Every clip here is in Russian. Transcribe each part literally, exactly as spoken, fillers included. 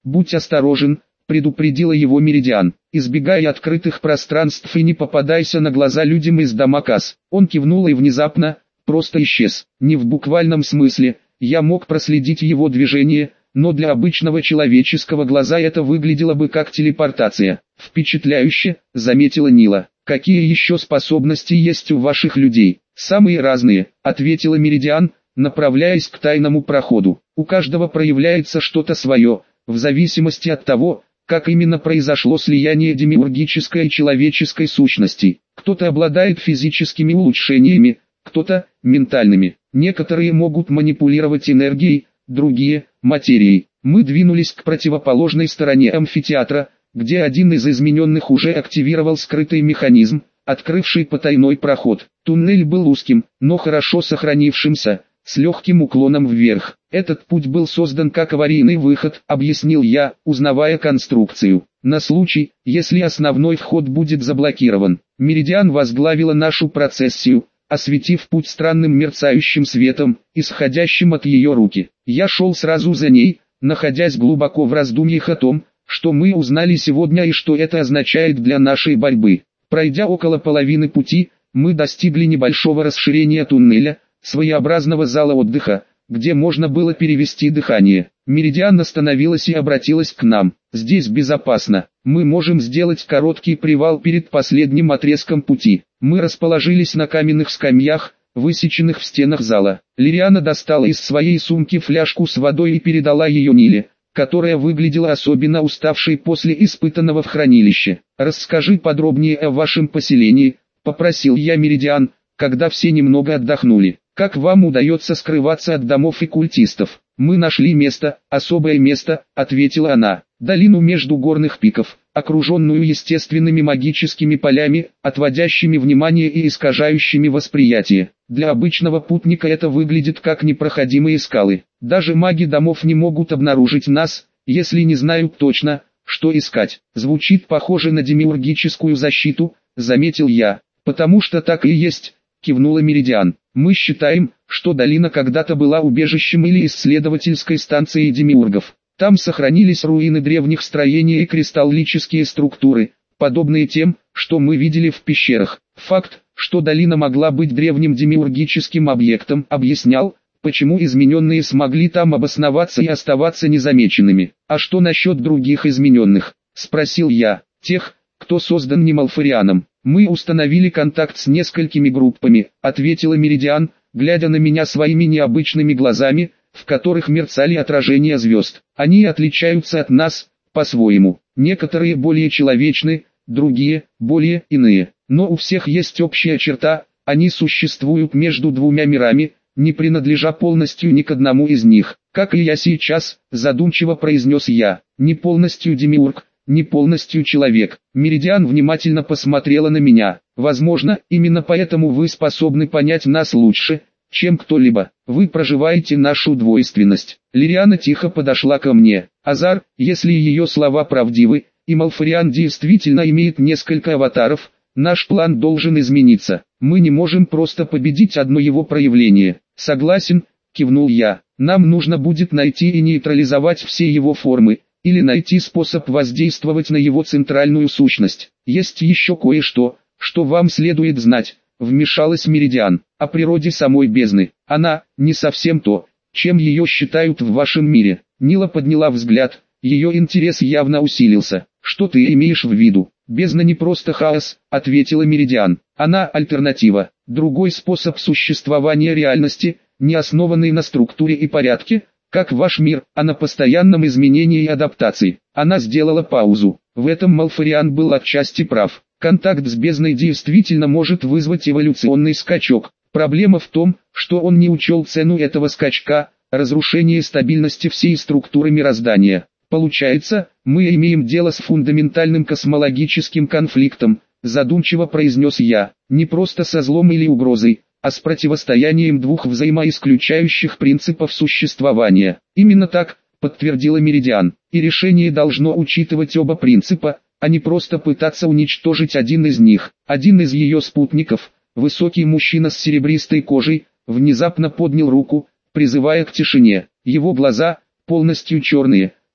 «Будь осторожен», — предупредила его Меридиан. «Избегай открытых пространств и не попадайся на глаза людям из Дамакас». Он кивнул и внезапно, просто исчез. Не в буквальном смысле, я мог проследить его движение, но для обычного человеческого глаза это выглядело бы как телепортация. «Впечатляюще», — заметила Нила. «Какие еще способности есть у ваших людей?» «Самые разные», — ответила Меридиан, направляясь к тайному проходу. «У каждого проявляется что-то свое, в зависимости от того, как именно произошло слияние демиургической и человеческой сущности. Кто-то обладает физическими улучшениями, кто-то – ментальными. Некоторые могут манипулировать энергией, другие – материей. Мы двинулись к противоположной стороне амфитеатра, где один из измененных уже активировал скрытый механизм, открывший потайной проход. Туннель был узким, но хорошо сохранившимся, с легким уклоном вверх. «Этот путь был создан как аварийный выход», — объяснил я, узнавая конструкцию. «На случай, если основной вход будет заблокирован». Меридиан возглавила нашу процессию, осветив путь странным мерцающим светом, исходящим от ее руки. Я шел сразу за ней, находясь глубоко в раздумьях о том, что мы узнали сегодня и что это означает для нашей борьбы. Пройдя около половины пути, мы достигли небольшого расширения туннеля, своеобразного зала отдыха, где можно было перевести дыхание. Меридиан остановилась и обратилась к нам. «Здесь безопасно. Мы можем сделать короткий привал перед последним отрезком пути». Мы расположились на каменных скамьях, высеченных в стенах зала. Лириана достала из своей сумки фляжку с водой и передала ее Ниле, которая выглядела особенно уставшей после испытанного в хранилище. «Расскажи подробнее о вашем поселении», — попросил я Меридиан, когда все немного отдохнули. «Как вам удается скрываться от домов и культистов?» «Мы нашли место, особое место», — ответила она. «Долину между горных пиков, окруженную естественными магическими полями, отводящими внимание и искажающими восприятие. Для обычного путника это выглядит как непроходимые скалы. Даже маги домов не могут обнаружить нас, если не знают точно, что искать. Звучит похоже на демиургическую защиту», — заметил я. «Потому что так и есть», — кивнула Меридиан. «Мы считаем, что долина когда-то была убежищем или исследовательской станцией демиургов. Там сохранились руины древних строений и кристаллические структуры, подобные тем, что мы видели в пещерах. Факт, что долина могла быть древним демиургическим объектом, объяснял, почему измененные смогли там обосноваться и оставаться незамеченными. А что насчет других измененных?» — спросил я. «Тех, кто создан не Малфарианом. Мы установили контакт с несколькими группами», — ответила Меридиан, глядя на меня своими необычными глазами, в которых мерцали отражения звезд. «Они отличаются от нас, по-своему. Некоторые более человечны, другие, более иные. Но у всех есть общая черта, они существуют между двумя мирами, не принадлежа полностью ни к одному из них. Как и я сейчас», — задумчиво произнес я, — «не полностью демиург, не полностью человек». Меридиан внимательно посмотрела на меня. «Возможно, именно поэтому вы способны понять нас лучше, чем кто-либо. Вы проживаете нашу двойственность». Лириана тихо подошла ко мне. «Азар, если ее слова правдивы, и Малфариан действительно имеет несколько аватаров, наш план должен измениться. Мы не можем просто победить одно его проявление». «Согласен», — кивнул я. «Нам нужно будет найти и нейтрализовать все его формы, или найти способ воздействовать на его центральную сущность. Есть еще кое-что, что вам следует знать», — вмешалась Меридиан, — «о природе самой бездны. Она не совсем то, чем ее считают в вашем мире». Нила подняла взгляд, ее интерес явно усилился. «Что ты имеешь в виду?» «Бездна не просто хаос», — ответила Меридиан. «Она альтернатива, другой способ существования реальности, не основанный на структуре и порядке, как ваш мир, а на постоянном изменении и адаптации». Она сделала паузу. В этом Малфариан был отчасти прав. Контакт с бездной действительно может вызвать эволюционный скачок. Проблема в том, что он не учел цену этого скачка, разрушение стабильности всей структуры мироздания. «Получается, мы имеем дело с фундаментальным космологическим конфликтом», задумчиво произнес я. «Не просто со злом или угрозой, а с противостоянием двух взаимоисключающих принципов существования». «Именно так», подтвердила Меридиан. «И решение должно учитывать оба принципа, а не просто пытаться уничтожить один из них». Один из ее спутников, высокий мужчина с серебристой кожей, внезапно поднял руку, призывая к тишине. Его глаза, полностью черные,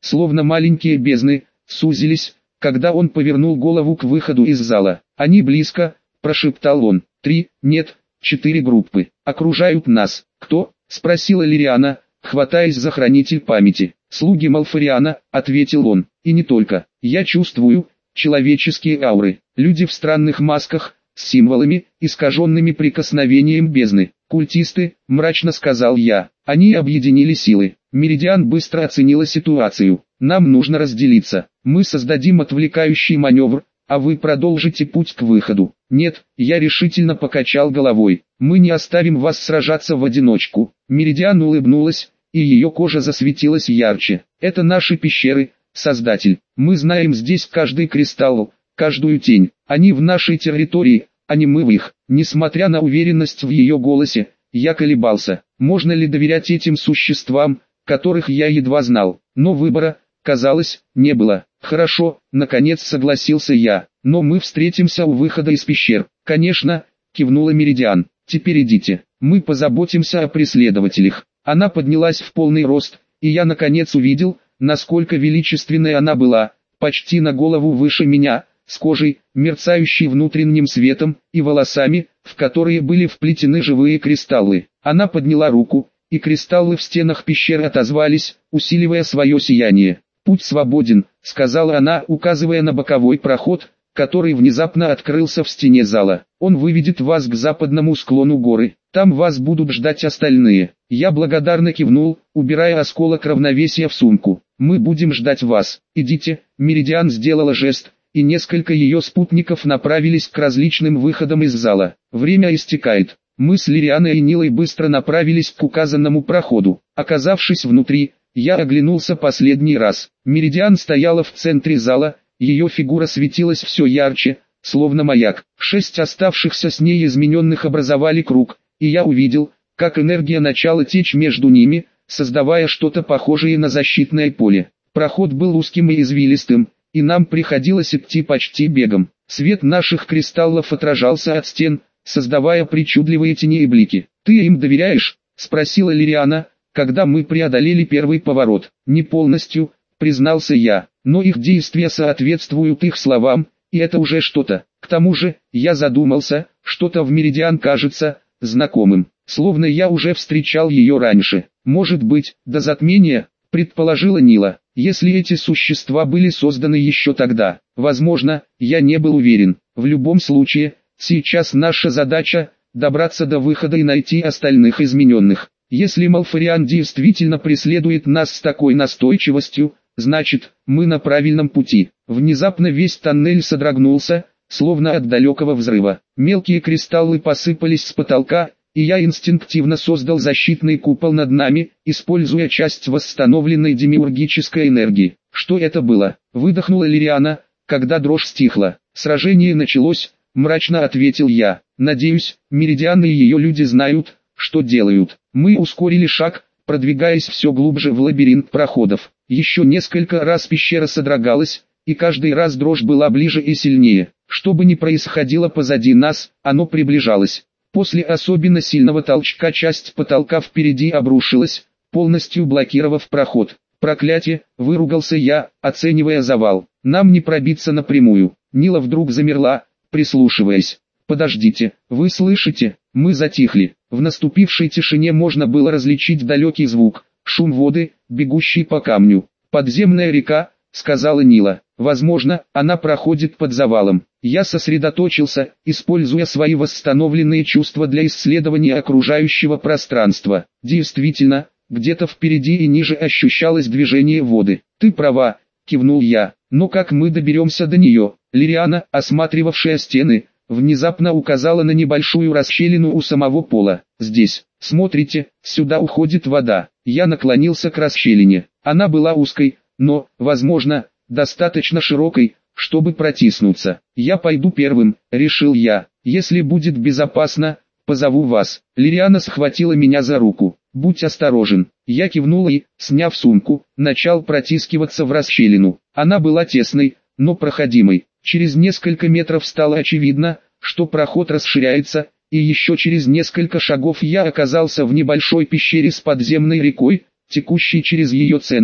словно маленькие бездны, сузились, когда он повернул голову к выходу из зала. «Они близко», – прошептал он. «Три, нет, четыре группы. Окружают нас». «Кто?» – спросила Лириана, хватаясь за хранитель памяти. «Слуги Малфариана», – ответил он. «И не только. Я чувствую человеческие ауры. Люди в странных масках, с символами, искаженными прикосновением бездны. Культисты», – мрачно сказал я. «Они объединили силы». Меридиан быстро оценила ситуацию. «Нам нужно разделиться. Мы создадим отвлекающий маневр, а вы продолжите путь к выходу». «Нет», – я решительно покачал головой. «Мы не оставим вас сражаться в одиночку». Меридиан улыбнулась, и ее кожа засветилась ярче. «Это наши пещеры, Создатель. Мы знаем здесь каждый кристалл, каждую тень. Они в нашей территории, а не мы в их». Несмотря на уверенность в ее голосе, я колебался. Можно ли доверять этим существам, которых я едва знал? Но выбора, казалось, не было. «Хорошо», — наконец согласился я. «Но мы встретимся у выхода из пещер». «Конечно», — кивнула Меридиан. «Теперь идите. Мы позаботимся о преследователях». Она поднялась в полный рост, и я наконец увидел, насколько величественной она была, почти на голову выше меня, с кожей, мерцающей внутренним светом, и волосами, в которые были вплетены живые кристаллы. Она подняла руку, и кристаллы в стенах пещеры отозвались, усиливая свое сияние. «Путь свободен», — сказала она, указывая на боковой проход, который внезапно открылся в стене зала. «Он выведет вас к западному склону горы. Там вас будут ждать остальные». Я благодарно кивнул, убирая осколок равновесия в сумку. «Мы будем ждать вас. Идите». Меридиан сделала жест, и несколько ее спутников направились к различным выходам из зала. «Время истекает». Мы с Лирианой и Нилой быстро направились к указанному проходу. Оказавшись внутри, я оглянулся последний раз. Меридиан стояла в центре зала, ее фигура светилась все ярче, словно маяк. Шесть оставшихся с ней измененных образовали круг, и я увидел, как энергия начала течь между ними, создавая что-то похожее на защитное поле. Проход был узким и извилистым, и нам приходилось идти почти бегом. Свет наших кристаллов отражался от стен, создавая причудливые тени и блики. «Ты им доверяешь?» – спросила Лириана, когда мы преодолели первый поворот. «Не полностью», – признался я, – «но их действия соответствуют их словам, и это уже что-то. К тому же, я задумался, что-то в Меридиан кажется знакомым, словно я уже встречал ее раньше. Может быть, до затмения», – предположила Нила. «Если эти существа были созданы еще тогда, возможно, я не был уверен. В любом случае, сейчас наша задача – добраться до выхода и найти остальных измененных. Если Малфариан действительно преследует нас с такой настойчивостью, значит, мы на правильном пути». Внезапно весь тоннель содрогнулся, словно от далекого взрыва. Мелкие кристаллы посыпались с потолка, и я инстинктивно создал защитный купол над нами, используя часть восстановленной демиургической энергии. «Что это было?» – выдохнула Лириана, когда дрожь стихла. «Сражение началось», – мрачно ответил я. «Надеюсь, Меридиан и ее люди знают, что делают». Мы ускорили шаг, продвигаясь все глубже в лабиринт проходов. Еще несколько раз пещера содрогалась, и каждый раз дрожь была ближе и сильнее. Что бы ни происходило позади нас, оно приближалось. После особенно сильного толчка часть потолка впереди обрушилась, полностью блокировав проход. «Проклятие!» – выругался я, оценивая завал. «Нам не пробиться напрямую». Нила вдруг замерла, прислушиваясь. «Подождите, вы слышите?» Мы затихли. В наступившей тишине можно было различить далекий звук, шум воды, бегущий по камню. «Подземная река», — сказала Нила. «Возможно, она проходит под завалом». Я сосредоточился, используя свои восстановленные чувства для исследования окружающего пространства. Действительно, где-то впереди и ниже ощущалось движение воды. «Ты права», — кивнул я. «Но как мы доберемся до нее?» Лириана, осматривавшая стены, внезапно указала на небольшую расщелину у самого пола. «Здесь, смотрите, сюда уходит вода». Я наклонился к расщелине. Она была узкой, но, возможно, достаточно широкой, чтобы протиснуться. «Я пойду первым», — решил я. «Если будет безопасно, позову вас». Лириана схватила меня за руку. «Будь осторожен». Я кивнул и, сняв сумку, начал протискиваться в расщелину. Она была тесной, но проходимой. Через несколько метров стало очевидно, что проход расширяется, и еще через несколько шагов я оказался в небольшой пещере с подземной рекой, текущей через ее центр.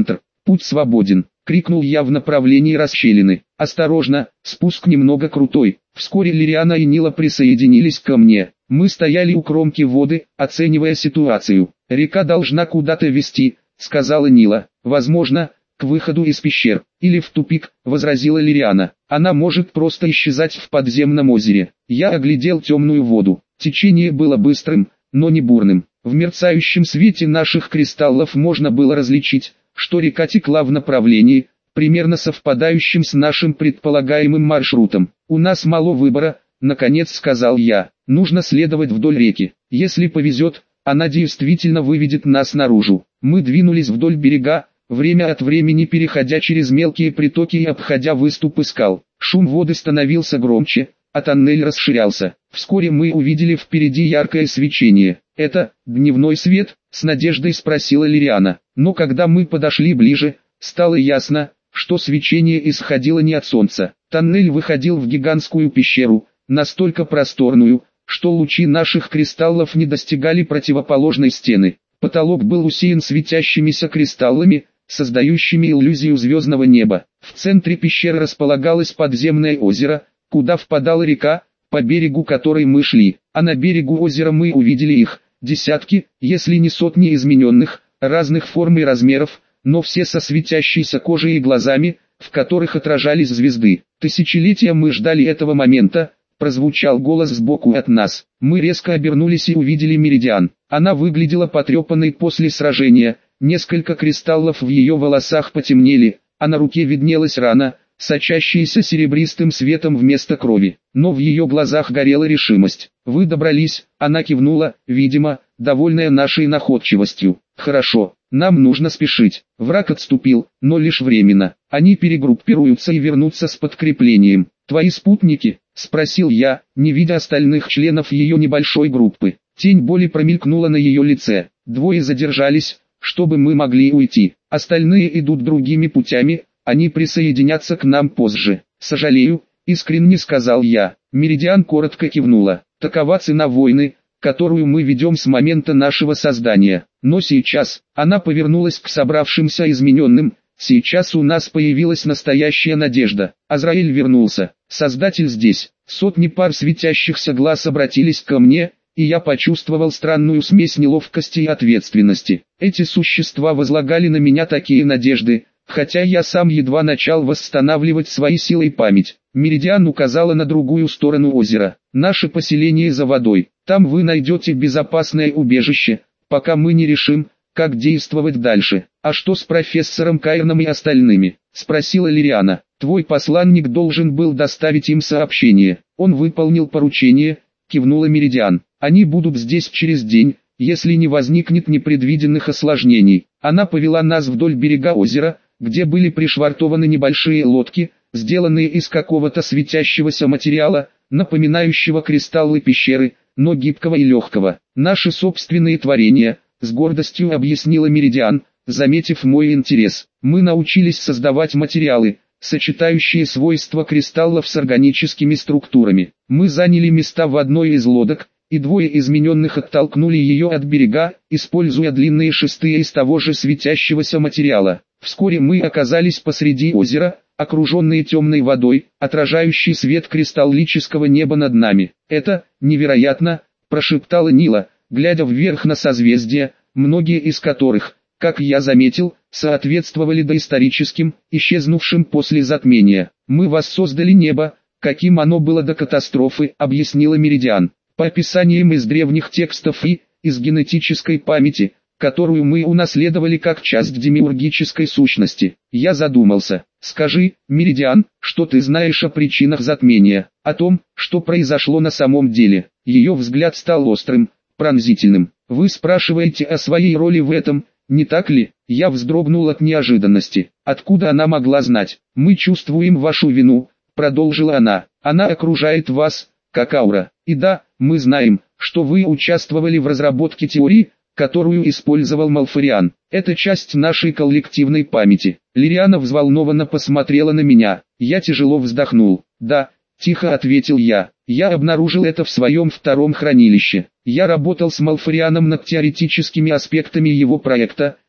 Путь свободен, крикнул я в направлении расщелины. Осторожно, спуск немного крутой. Вскоре Лириана и Нила присоединились ко мне. Мы стояли у кромки воды, оценивая ситуацию. Река должна куда-то вести, сказала Нила. Возможно, к выходу из пещер, или в тупик, возразила Лириана. Она может просто исчезать в подземном озере. Я оглядел темную воду. Течение было быстрым, но не бурным. В мерцающем свете наших кристаллов можно было различить, что река текла в направлении, примерно совпадающем с нашим предполагаемым маршрутом. У нас мало выбора, наконец сказал я. Нужно следовать вдоль реки. Если повезет, она действительно выведет нас наружу. Мы двинулись вдоль берега, время от времени переходя через мелкие притоки и обходя выступы скал. Шум воды становился громче, а тоннель расширялся. Вскоре мы увидели впереди яркое свечение. «Это дневной свет?» — с надеждой спросила Лириана. Но когда мы подошли ближе, стало ясно, что свечение исходило не от солнца. Тоннель выходил в гигантскую пещеру, настолько просторную, что лучи наших кристаллов не достигали противоположной стены. Потолок был усеян светящимися кристаллами, создающими иллюзию звездного неба. В центре пещеры располагалось подземное озеро, куда впадала река, по берегу которой мы шли. А на берегу озера мы увидели их, десятки, если не сотни измененных, разных форм и размеров, но все со светящейся кожей и глазами, в которых отражались звезды. Тысячелетия мы ждали этого момента, прозвучал голос сбоку от нас. Мы резко обернулись и увидели Меридиан. Она выглядела потрепанной после сражения, несколько кристаллов в ее волосах потемнели, а на руке виднелась рана, сочащаяся серебристым светом вместо крови. Но в ее глазах горела решимость. «Вы добрались», — она кивнула, видимо, довольная нашей находчивостью. «Хорошо, нам нужно спешить». Враг отступил, но лишь временно. Они перегруппируются и вернутся с подкреплением. «Твои спутники?» — спросил я, не видя остальных членов ее небольшой группы. Тень боли промелькнула на ее лице. Двое задержались, чтобы мы могли уйти. Остальные идут другими путями, они присоединятся к нам позже. «Сожалею», — искренне сказал я. Меридиан коротко кивнула. «Такова цена войны, которую мы ведем с момента нашего создания. Но сейчас», — она повернулась к собравшимся измененным, «сейчас у нас появилась настоящая надежда. Азраиль вернулся. Создатель здесь». Сотни пар светящихся глаз обратились ко мне, и я почувствовал странную смесь неловкости и ответственности. Эти существа возлагали на меня такие надежды, хотя я сам едва начал восстанавливать свои силы и память. Меридиан указала на другую сторону озера. «Наше поселение за водой. Там вы найдете безопасное убежище, пока мы не решим, как действовать дальше». «А что с профессором Кайрном и остальными?» — спросила Лириана. «Твой посланник должен был доставить им сообщение. Он выполнил поручение», — кивнула Меридиан. «Они будут здесь через день, если не возникнет непредвиденных осложнений». Она повела нас вдоль берега озера, где были пришвартованы небольшие лодки, сделанные из какого-то светящегося материала, напоминающего кристаллы пещеры, но гибкого и легкого. «Наши собственные творения», — с гордостью объяснила Меридиан, заметив мой интерес. «Мы научились создавать материалы, сочетающие свойства кристаллов с органическими структурами. Мы заняли места в одной из лодок, и двое измененных оттолкнули ее от берега, используя длинные шесты из того же светящегося материала. Вскоре мы оказались посреди озера, окруженные темной водой, отражающей свет кристаллического неба над нами. «Это невероятно», — прошептала Нила, глядя вверх на созвездия, многие из которых, как я заметил, соответствовали доисторическим, исчезнувшим после затмения. «Мы воссоздали небо, каким оно было до катастрофы», — объяснила Меридиан. «По описаниям из древних текстов и из генетической памяти, которую мы унаследовали как часть демиургической сущности». Я задумался. «Скажи, Меридиан, что ты знаешь о причинах затмения, о том, что произошло на самом деле?» Ее взгляд стал острым, пронзительным. «Вы спрашиваете о своей роли в этом, не так ли?» Я вздрогнул от неожиданности. Откуда она могла знать? «Мы чувствуем вашу вину», — продолжила она. «Она окружает вас, как аура. И да, мы знаем, что вы участвовали в разработке теории, которую использовал Малфариан. Это часть нашей коллективной памяти». Лириана взволнованно посмотрела на меня. Я тяжело вздохнул. «Да», — тихо ответил я. «Я обнаружил это в своем втором хранилище. Я работал с Малфарианом над теоретическими аспектами его проекта,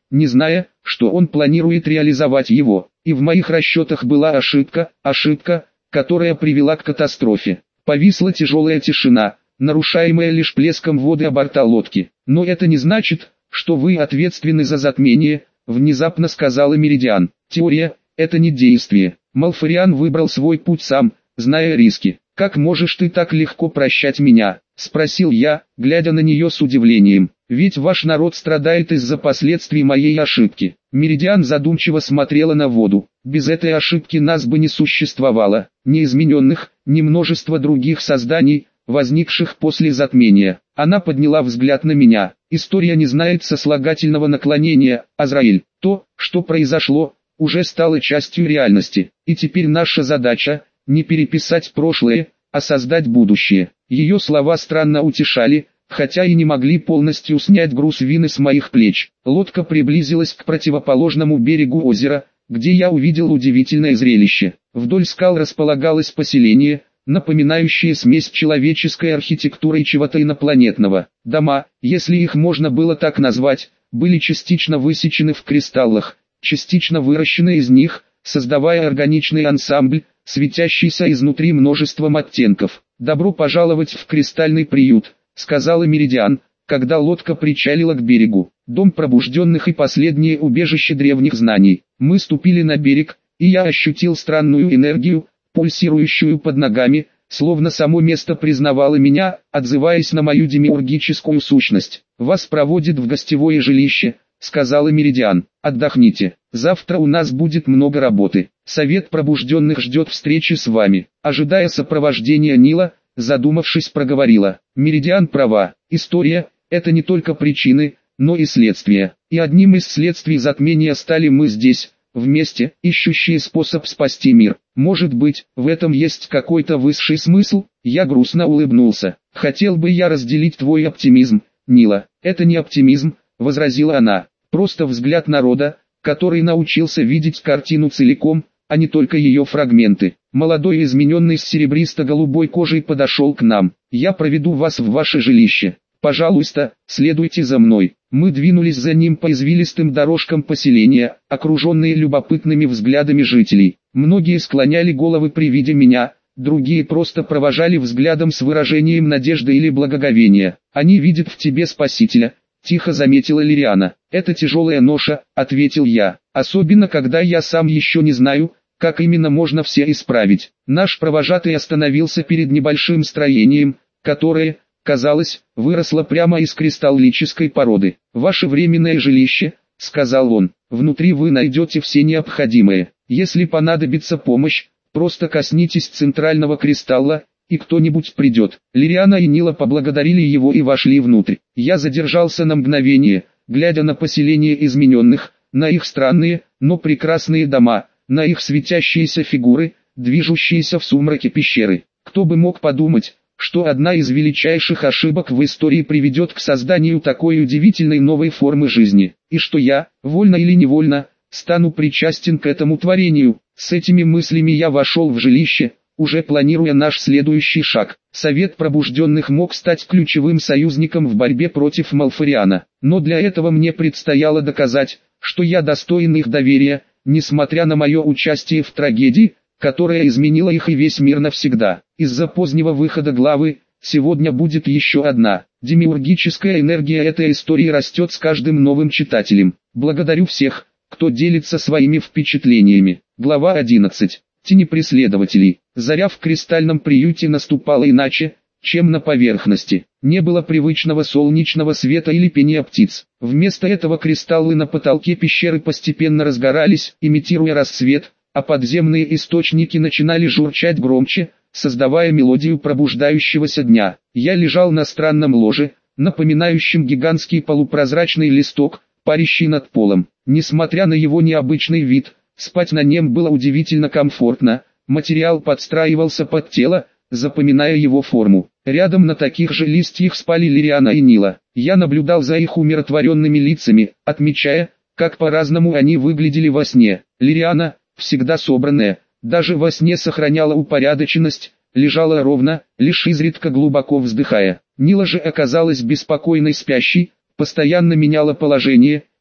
не зная, что он планирует реализовать его. И в моих расчетах была ошибка, ошибка, которая привела к катастрофе. Повисла тяжелая тишина, нарушаемая лишь плеском воды о борта лодки. «Но это не значит, что вы ответственны за затмение», — внезапно сказала Меридиан. «Теория — это не действие. Малфариан выбрал свой путь сам, зная риски. Как можешь ты так легко прощать меня?» — спросил я, глядя на нее с удивлением. «Ведь ваш народ страдает из-за последствий моей ошибки». Меридиан задумчиво смотрела на воду. «Без этой ошибки нас бы не существовало, ни измененных, ни множества других созданий, возникших после затмения». Она подняла взгляд на меня. «История не знает сослагательного наклонения, Азраиль. То, что произошло, уже стало частью реальности. И теперь наша задача — не переписать прошлое, а создать будущее». Ее слова странно утешали, хотя и не могли полностью снять груз вины с моих плеч. Лодка приблизилась к противоположному берегу озера, где я увидел удивительное зрелище. Вдоль скал располагалось поселение, напоминающее смесь человеческой архитектуры и чего-то инопланетного. Дома, если их можно было так назвать, были частично высечены в кристаллах, частично выращены из них, создавая органичный ансамбль, светящийся изнутри множеством оттенков. «Добро пожаловать в кристальный приют», — сказала Меридиан, когда лодка причалила к берегу. «Дом пробужденных и последнее убежище древних знаний». Мы ступили на берег, и я ощутил странную энергию, пульсирующую под ногами, словно само место признавало меня, отзываясь на мою демиургическую сущность. «Вас проводят в гостевое жилище», — сказала Меридиан. «Отдохните. Завтра у нас будет много работы. Совет пробужденных ждет встречи с вами». Ожидая сопровождения Нила, задумавшись, проговорила. Меридиан права. История — это не только причины, но и следствия. И одним из следствий затмения стали мы здесь, вместе, ищущие способ спасти мир. Может быть, в этом есть какой-то высший смысл? Я грустно улыбнулся. Хотел бы я разделить твой оптимизм, Нила. Это не оптимизм, возразила она. Просто взгляд народа, который научился видеть картину целиком, а не только ее фрагменты. Молодой измененный с серебристо-голубой кожей подошел к нам. «Я проведу вас в ваше жилище. Пожалуйста, следуйте за мной». Мы двинулись за ним по извилистым дорожкам поселения, окруженные любопытными взглядами жителей. Многие склоняли головы при виде меня, другие просто провожали взглядом с выражением надежды или благоговения. «Они видят в тебе спасителя», — тихо заметила Лириана. «Это тяжелая ноша», — ответил я. «Особенно когда я сам еще не знаю, как именно можно все исправить». Наш провожатый остановился перед небольшим строением, которое, казалось, выросло прямо из кристаллической породы. «Ваше временное жилище», — сказал он. «Внутри вы найдете все необходимое. Если понадобится помощь, просто коснитесь центрального кристалла, и кто-нибудь придет». Лириана и Нила поблагодарили его и вошли внутрь. Я задержался на мгновение, глядя на поселение измененных, на их странные, но прекрасные дома, на их светящиеся фигуры, движущиеся в сумраке пещеры. Кто бы мог подумать, что одна из величайших ошибок в истории приведет к созданию такой удивительной новой формы жизни, и что я, вольно или невольно, стану причастен к этому творению. С этими мыслями я вошел в жилище, уже планируя наш следующий шаг. Совет пробужденных мог стать ключевым союзником в борьбе против Малфариана, но для этого мне предстояло доказать, что я достоин их доверия, несмотря на мое участие в трагедии, которая изменила их и весь мир навсегда. Из-за позднего выхода главы, сегодня будет еще одна. Демиургическая энергия этой истории растет с каждым новым читателем. Благодарю всех, кто делится своими впечатлениями. Глава одиннадцать. Тени преследователей. Заря в кристальном приюте наступала иначе, чем на поверхности. Не было привычного солнечного света или пения птиц. Вместо этого кристаллы на потолке пещеры постепенно разгорались, имитируя рассвет, а подземные источники начинали журчать громче, создавая мелодию пробуждающегося дня. Я лежал на странном ложе, напоминающем гигантский полупрозрачный листок, парящий над полом. Несмотря на его необычный вид, спать на нем было удивительно комфортно, материал подстраивался под тело, запоминая его форму. Рядом на таких же листьях спали Лириана и Нила. Я наблюдал за их умиротворенными лицами, отмечая, как по-разному они выглядели во сне. Лириана, всегда собранная, даже во сне сохраняла упорядоченность, лежала ровно, лишь изредка глубоко вздыхая. Нила же оказалась беспокойной спящей, постоянно меняла положение,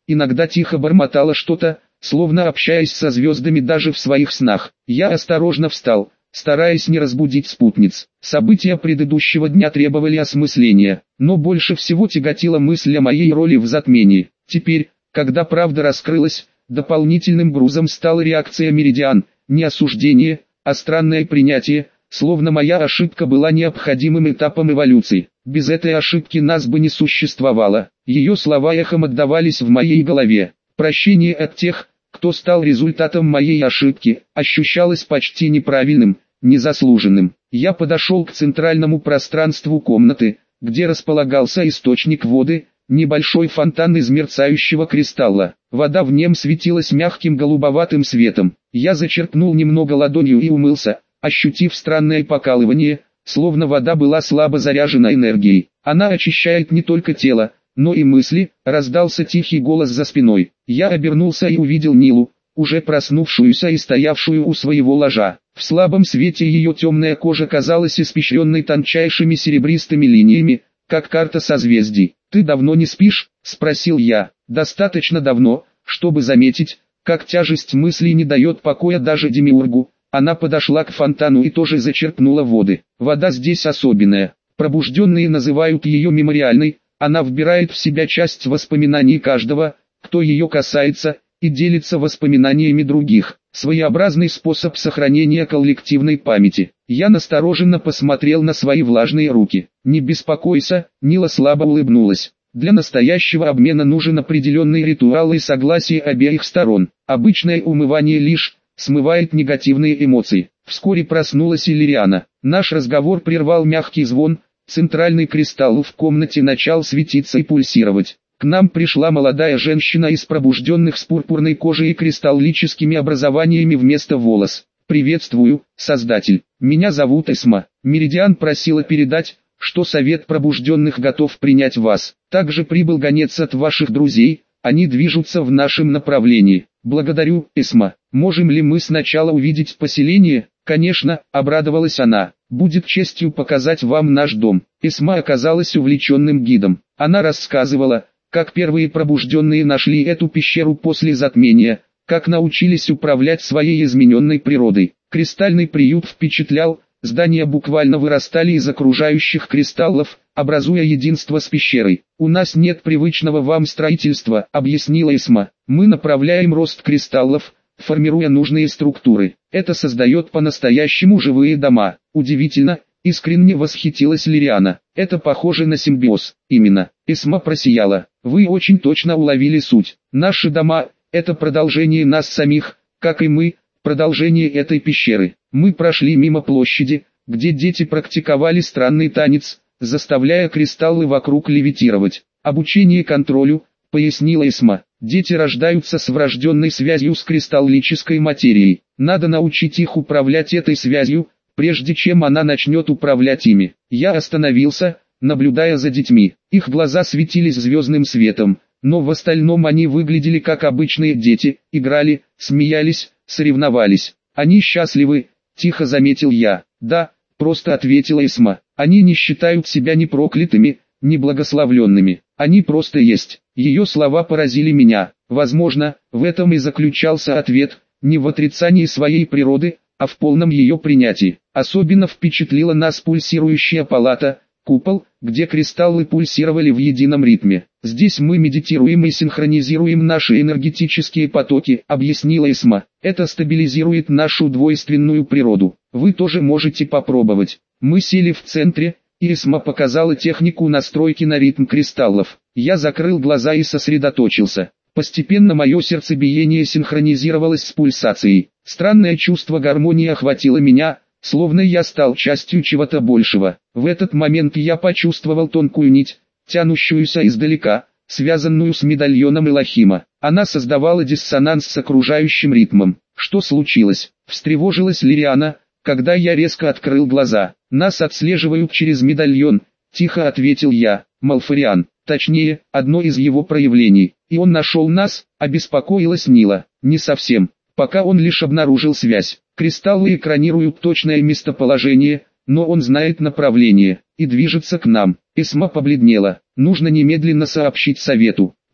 иногда тихо бормотала что-то, словно общаясь со звездами даже в своих снах. Я осторожно встал, стараясь не разбудить спутниц. События предыдущего дня требовали осмысления, но больше всего тяготила мысль о моей роли в затмении. Теперь, когда правда раскрылась, дополнительным грузом стала реакция Меридиан, не осуждение, а странное принятие, словно моя ошибка была необходимым этапом эволюции. Без этой ошибки нас бы не существовало. Ее слова эхом отдавались в моей голове. Прощение от тех, кто стал результатом моей ошибки, ощущалось почти неправильным, незаслуженным. Я подошел к центральному пространству комнаты, где располагался источник воды, небольшой фонтан из мерцающего кристалла. Вода в нем светилась мягким голубоватым светом. Я зачерпнул немного ладонью и умылся, ощутив странное покалывание, словно вода была слабо заряжена энергией. Она очищает не только тело, но и мысли. Раздался тихий голос за спиной. Я обернулся и увидел Нилу, уже проснувшуюся и стоявшую у своего ложа. В слабом свете ее темная кожа казалась испещренной тончайшими серебристыми линиями, как карта созвездий. «Ты давно не спишь?» – спросил я. «Достаточно давно, чтобы заметить, как тяжесть мыслей не дает покоя даже демиургу». Она подошла к фонтану и тоже зачерпнула воды. Вода здесь особенная. Пробужденные называют ее мемориальной. Она вбирает в себя часть воспоминаний каждого, кто ее касается, и делится воспоминаниями других. Своеобразный способ сохранения коллективной памяти. Я настороженно посмотрел на свои влажные руки. «Не беспокойся», Нила слабо улыбнулась. «Для настоящего обмена нужен определенный ритуал и согласие обеих сторон. Обычное умывание лишь смывает негативные эмоции». Вскоре проснулась Иллириана. Наш разговор прервал мягкий звон. Центральный кристалл в комнате начал светиться и пульсировать. К нам пришла молодая женщина из пробужденных с пурпурной кожей и кристаллическими образованиями вместо волос. «Приветствую, Создатель. Меня зовут Эсма. Меридиан просила передать, что Совет Пробужденных готов принять вас. Также прибыл гонец от ваших друзей, они движутся в нашем направлении». «Благодарю, Эсма. Можем ли мы сначала увидеть поселение?» «Конечно», — обрадовалась она. «Будет честью показать вам наш дом». Эсма оказалась увлеченным гидом. Она рассказывала, как первые пробужденные нашли эту пещеру после затмения, как научились управлять своей измененной природой. Кристальный приют впечатлял, здания буквально вырастали из окружающих кристаллов, образуя единство с пещерой. «У нас нет привычного вам строительства», — объяснила Эсма. «Мы направляем рост кристаллов, формируя нужные структуры. Это создает по-настоящему живые дома». «Удивительно», — искренне восхитилась Лириана. «Это похоже на симбиоз». «Именно». Эсма просияла. «Вы очень точно уловили суть. Наши дома — это продолжение нас самих, как и мы, продолжение этой пещеры. Мы прошли мимо площади, где дети практиковали странный танец, заставляя кристаллы вокруг левитировать. Обучение контролю», — пояснила Эсма. «Дети рождаются с врожденной связью с кристаллической материей. Надо научить их управлять этой связью, прежде чем она начнет управлять ими». Я остановился, наблюдая за детьми. Их глаза светились звездным светом, но в остальном они выглядели как обычные дети, играли, смеялись, соревновались. «Они счастливы», — тихо заметил я. «Да», — просто ответила Эсма. «Они не считают себя ни проклятыми, ни благословленными. Они просто есть». Ее слова поразили меня. Возможно, в этом и заключался ответ, не в отрицании своей природы, а в полном ее принятии. Особенно впечатлила нас пульсирующая палата, купол, где кристаллы пульсировали в едином ритме. «Здесь мы медитируем и синхронизируем наши энергетические потоки», — объяснила Эсма. «Это стабилизирует нашу двойственную природу. Вы тоже можете попробовать». Мы сели в центре, и Эсма показала технику настройки на ритм кристаллов. Я закрыл глаза и сосредоточился. Постепенно мое сердцебиение синхронизировалось с пульсацией. Странное чувство гармонии охватило меня, словно я стал частью чего-то большего. В этот момент я почувствовал тонкую нить, тянущуюся издалека, связанную с медальоном Элохима. Она создавала диссонанс с окружающим ритмом. «Что случилось?» — встревожилась Лириана, когда я резко открыл глаза. «Нас отслеживают через медальон», — тихо ответил я. «Малфариан, точнее, одно из его проявлений. И он нашел нас», — обеспокоилась Нила. «Не совсем. Пока он лишь обнаружил связь. Кристаллы экранируют точное местоположение, но он знает направление и движется к нам». Эсма побледнела. «Нужно немедленно сообщить совету.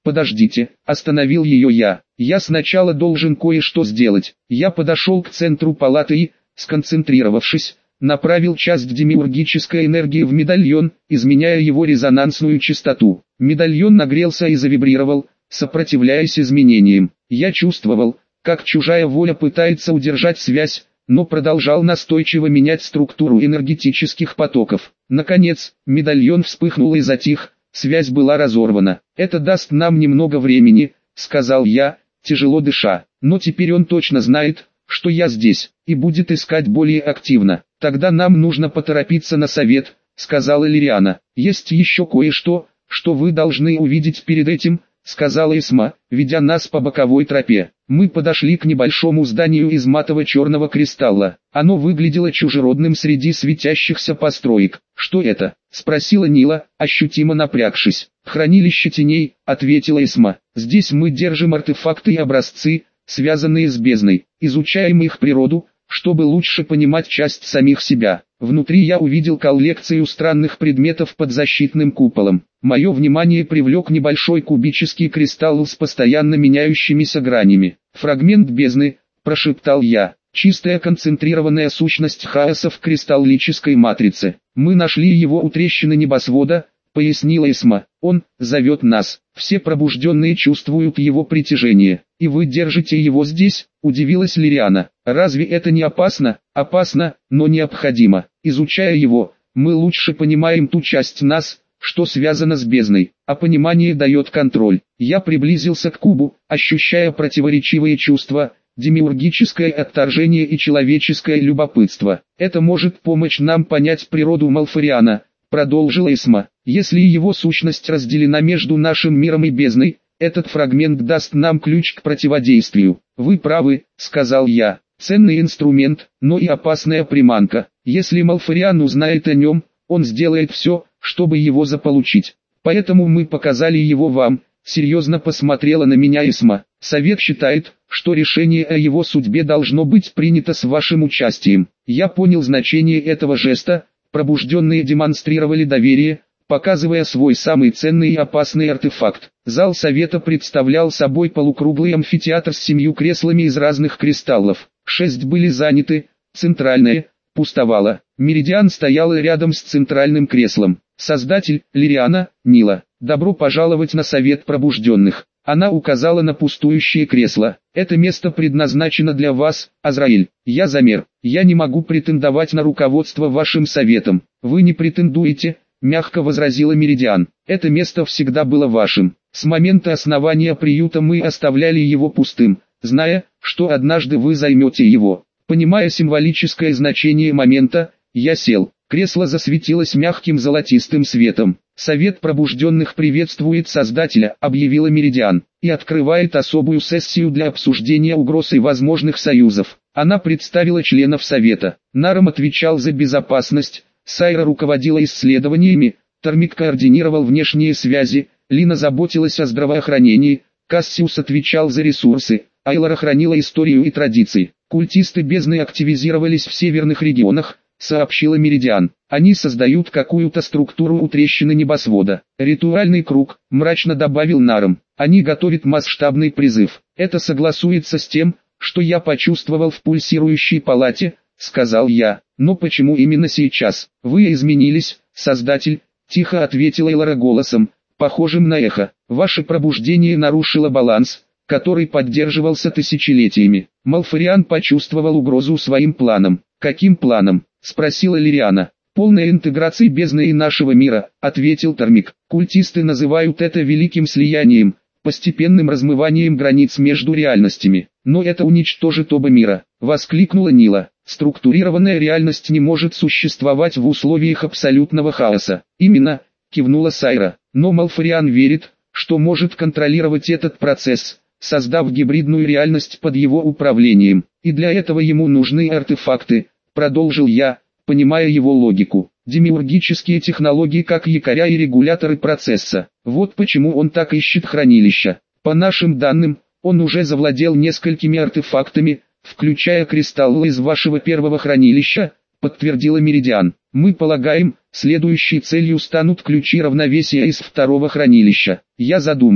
Подождите, остановил ее я. Я сначала должен кое-что сделать. Я подошел к центру палаты и, сконцентрировавшись, направил часть демиургической энергии в медальон, изменяя его резонансную частоту. Медальон нагрелся и завибрировал, сопротивляясь изменениям. Я чувствовал, как чужая воля пытается удержать связь, но продолжал настойчиво менять структуру энергетических потоков. Наконец, медальон вспыхнул и затих, связь была разорвана. «Это даст нам немного времени», — сказал я, тяжело дыша. «Но теперь он точно знает, что я здесь, и будет искать более активно. Тогда нам нужно поторопиться на совет», — сказала Лириана. «Есть еще кое-что, что вы должны увидеть перед этим», — сказала Эсма, ведя нас по боковой тропе. Мы подошли к небольшому зданию из матово-черного кристалла. Оно выглядело чужеродным среди светящихся построек. «Что это?» — спросила Нила, ощутимо напрягшись. «Хранилище теней», — ответила Эсма. «Здесь мы держим артефакты и образцы, связанные с бездной, изучаем их природу, чтобы лучше понимать часть самих себя. Внутри я увидел коллекцию странных предметов под защитным куполом. Мое внимание привлек небольшой кубический кристалл с постоянно меняющимися гранями. «Фрагмент бездны», — прошептал я. «Чистая концентрированная сущность хаоса в кристаллической матрице. Мы нашли его у трещины небосвода», — пояснила Эсма. «Он зовет нас. Все пробужденные чувствуют его притяжение. И вы держите его здесь?» — удивилась Лириана. «Разве это не опасно?» «Опасно, но необходимо. Изучая его, мы лучше понимаем ту часть нас, что связано с бездной, а понимание дает контроль». Я приблизился к кубу, ощущая противоречивые чувства, демиургическое отторжение и человеческое любопытство. «Это может помочь нам понять природу Малфариана», — продолжила Эсма. «Если его сущность разделена между нашим миром и бездной, этот фрагмент даст нам ключ к противодействию». «Вы правы», — сказал я. «Ценный инструмент, но и опасная приманка. Если Малфариан узнает о нем, он сделает все, чтобы его заполучить. Поэтому мы показали его вам», — серьезно посмотрела на меня Эсма. «Совет считает, что решение о его судьбе должно быть принято с вашим участием». Я понял значение этого жеста. Пробужденные демонстрировали доверие, показывая свой самый ценный и опасный артефакт. Зал совета представлял собой полукруглый амфитеатр с семью креслами из разных кристаллов. Шесть были заняты, центральное пустовало. Меридиан стояла рядом с центральным креслом. Создатель, Лириана, Нила. «Добро пожаловать на совет пробужденных». Она указала на пустующее кресло. «Это место предназначено для вас, Азраиль. Я замер. Я не могу претендовать на руководство вашим советом». «Вы не претендуете», — мягко возразила Меридиан. «Это место всегда было вашим. С момента основания приюта мы оставляли его пустым, зная, что однажды вы займете его». Понимая символическое значение момента, я сел. Кресло засветилось мягким золотистым светом. «Совет пробужденных приветствует Создателя», — объявила Меридиан, «и открывает особую сессию для обсуждения угроз и возможных союзов». Она представила членов Совета. Нарам отвечал за безопасность, Сайра руководила исследованиями, Тормик координировал внешние связи, Лина заботилась о здравоохранении, Кассиус отвечал за ресурсы, Айлора хранила историю и традиции. «Культисты бездны активизировались в северных регионах», — сообщила Меридиан. «Они создают какую-то структуру у трещины небосвода. Ритуальный круг», — мрачно добавил Нарам. «Они готовят масштабный призыв. Это согласуется с тем, что я почувствовал в пульсирующей палате», — сказал я. «Но почему именно сейчас? Вы изменились, Создатель», — тихо ответила Эйлора голосом, похожим на эхо. «Ваше пробуждение нарушило баланс, который поддерживался тысячелетиями». Малфариан почувствовал угрозу своим планам. «Каким планом?» — спросила Лириана. «Полная интеграция бездны и нашего мира», — ответил Тормик. «Культисты называют это великим слиянием, постепенным размыванием границ между реальностями. Но это уничтожит оба мира», — воскликнула Нила. «Структурированная реальность не может существовать в условиях абсолютного хаоса». «Именно», — кивнула Сайра. «Но Малфариан верит, что может контролировать этот процесс, создав гибридную реальность под его управлением. И для этого ему нужны артефакты», — продолжил я, понимая его логику. «Демиургические технологии как якоря и регуляторы процесса. Вот почему он так ищет хранилища. По нашим данным, он уже завладел несколькими артефактами, включая кристаллы из вашего первого хранилища», — подтвердила Меридиан. «Мы полагаем, следующей целью станут ключи равновесия из второго хранилища». Я задумался.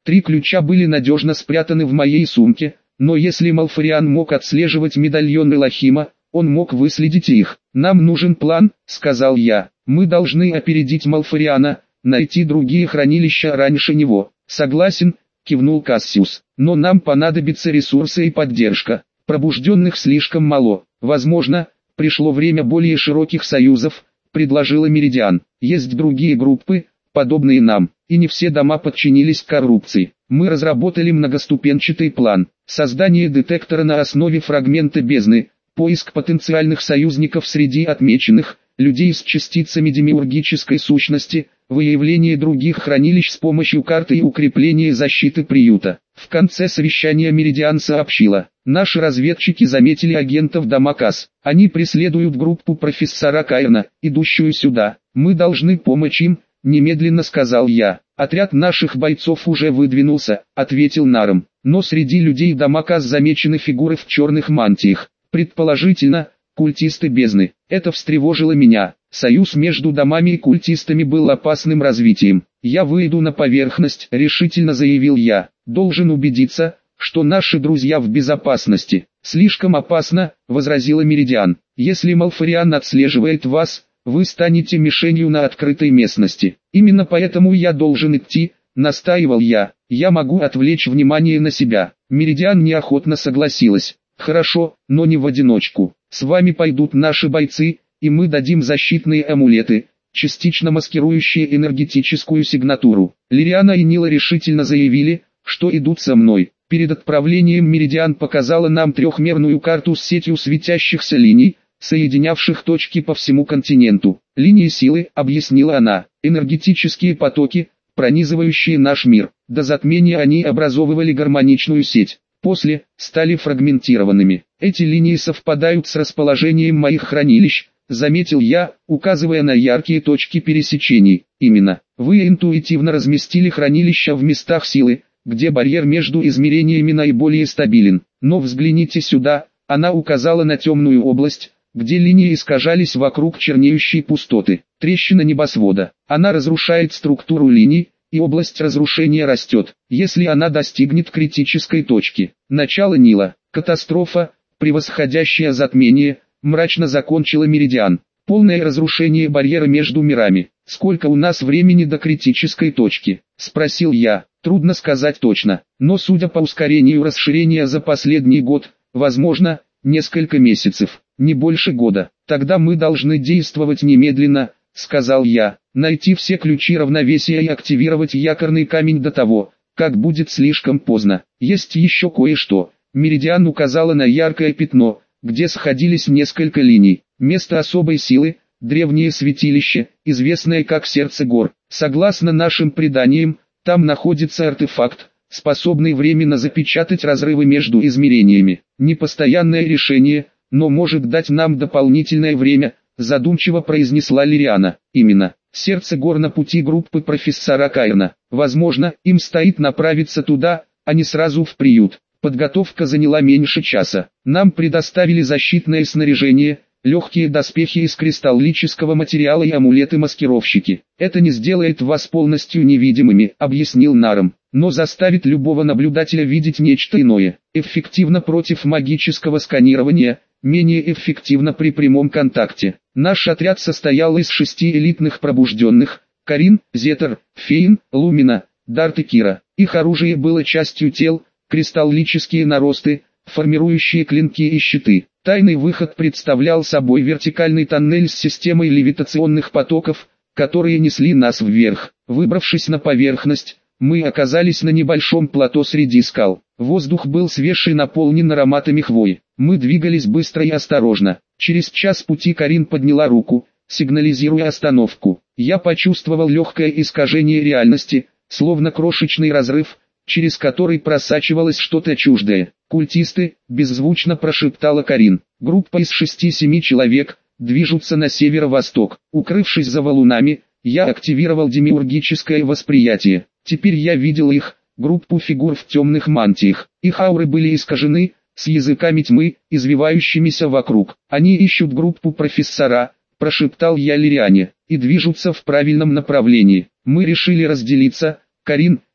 Три ключа были надежно спрятаны в моей сумке, но если Малфариан мог отслеживать медальон Элохима, он мог выследить их. «Нам нужен план», — сказал я. «Мы должны опередить Малфариана, найти другие хранилища раньше него». «Согласен», — кивнул Кассиус. «Но нам понадобятся ресурсы и поддержка. Пробужденных слишком мало. Возможно, пришло время более широких союзов», — предложила Меридиан. «Есть другие группы, подобные нам, и не все дома подчинились коррупции. Мы разработали многоступенчатый план. Создание детектора на основе фрагмента бездны, поиск потенциальных союзников среди отмеченных, людей с частицами демиургической сущности, выявление других хранилищ с помощью карты и укрепление защиты приюта». В конце совещания Меридиан сообщила: «Наши разведчики заметили агентов Дамакас. Они преследуют группу профессора Каирна, идущую сюда. Мы должны помочь им», — немедленно сказал я. «Отряд наших бойцов уже выдвинулся», — ответил Наром. «Но среди людей Дамакас замечены фигуры в черных мантиях. Предположительно, культисты бездны». Это встревожило меня. Союз между домами и культистами был опасным развитием. «Я выйду на поверхность», — решительно заявил я. «Должен убедиться, что наши друзья в безопасности». «Слишком опасно», — возразила Меридиан. «Если Малфариан отслеживает вас, вы станете мишенью на открытой местности. Именно поэтому я должен идти», — настаивал я. «Я могу отвлечь внимание на себя». Меридиан неохотно согласилась. «Хорошо, но не в одиночку. С вами пойдут наши бойцы, и мы дадим защитные амулеты, частично маскирующие энергетическую сигнатуру». Лириана и Нила решительно заявили, что идут со мной. Перед отправлением Меридиан показала нам трехмерную карту с сетью светящихся линий, соединявших точки по всему континенту. «Линии силы», — объяснила она, — «энергетические потоки, пронизывающие наш мир. До затмения они образовывали гармоничную сеть. После, стали фрагментированными. Эти линии совпадают с расположением моих хранилищ», — заметил я, указывая на яркие точки пересечений. «Именно. Вы интуитивно разместили хранилища в местах силы, где барьер между измерениями наиболее стабилен. Но взгляните сюда», — она указала на темную область, где линии искажались вокруг чернеющей пустоты. Трещина небосвода. Она разрушает структуру линий, и область разрушения растет, если она достигнет критической точки. Начало Нила. Катастрофа, превосходящая затмение, мрачно закончила Меридиан. Полное разрушение барьера между мирами. «Сколько у нас времени до критической точки?» — спросил я. «Трудно сказать точно, но судя по ускорению расширения за последний год, возможно, несколько месяцев, не больше года. Тогда мы должны действовать немедленно», — сказал я. «Найти все ключи равновесия и активировать якорный камень до того, как будет слишком поздно. Есть еще кое-что». Меридиан указала на яркое пятно, где сходились несколько линий. «Место особой силы, древнее святилище, известное как Сердце гор. Согласно нашим преданиям, там находится артефакт, способный временно запечатать разрывы между измерениями. Непостоянное решение, но может дать нам дополнительное время», — задумчиво произнесла Лириана. «Именно. Сердце гор на пути группы профессора Каирна. Возможно, им стоит направиться туда, а не сразу в приют». Подготовка заняла меньше часа. Нам предоставили защитное снаряжение, легкие доспехи из кристаллического материала и амулеты-маскировщики. «Это не сделает вас полностью невидимыми», — объяснил Наром, «но заставит любого наблюдателя видеть нечто иное. Эффективно против магического сканирования, менее эффективно при прямом контакте». Наш отряд состоял из шести элитных пробужденных: Карин, Зетер, Фейн, Лумина, Дарт и Кира. Их оружие было частью тел, кристаллические наросты, формирующие клинки и щиты. Тайный выход представлял собой вертикальный тоннель с системой левитационных потоков, которые несли нас вверх. Выбравшись на поверхность, мы оказались на небольшом плато среди скал. Воздух был свеж и наполнен ароматами хвои. Мы двигались быстро и осторожно. Через час пути Карин подняла руку, сигнализируя остановку. Я почувствовал легкое искажение реальности, словно крошечный разрыв, через который просачивалось что-то чуждое. «Культисты», — беззвучно прошептала Карин. «Группа из шести-семи человек, движутся на северо-восток». Укрывшись за валунами, я активировал демиургическое восприятие. Теперь я видел их, группу фигур в темных мантиях. Их ауры были искажены, с языками тьмы, извивающимися вокруг. «Они ищут группу профессора», — прошептал я Лириане, — «и движутся в правильном направлении. Мы решили разделиться. Карин,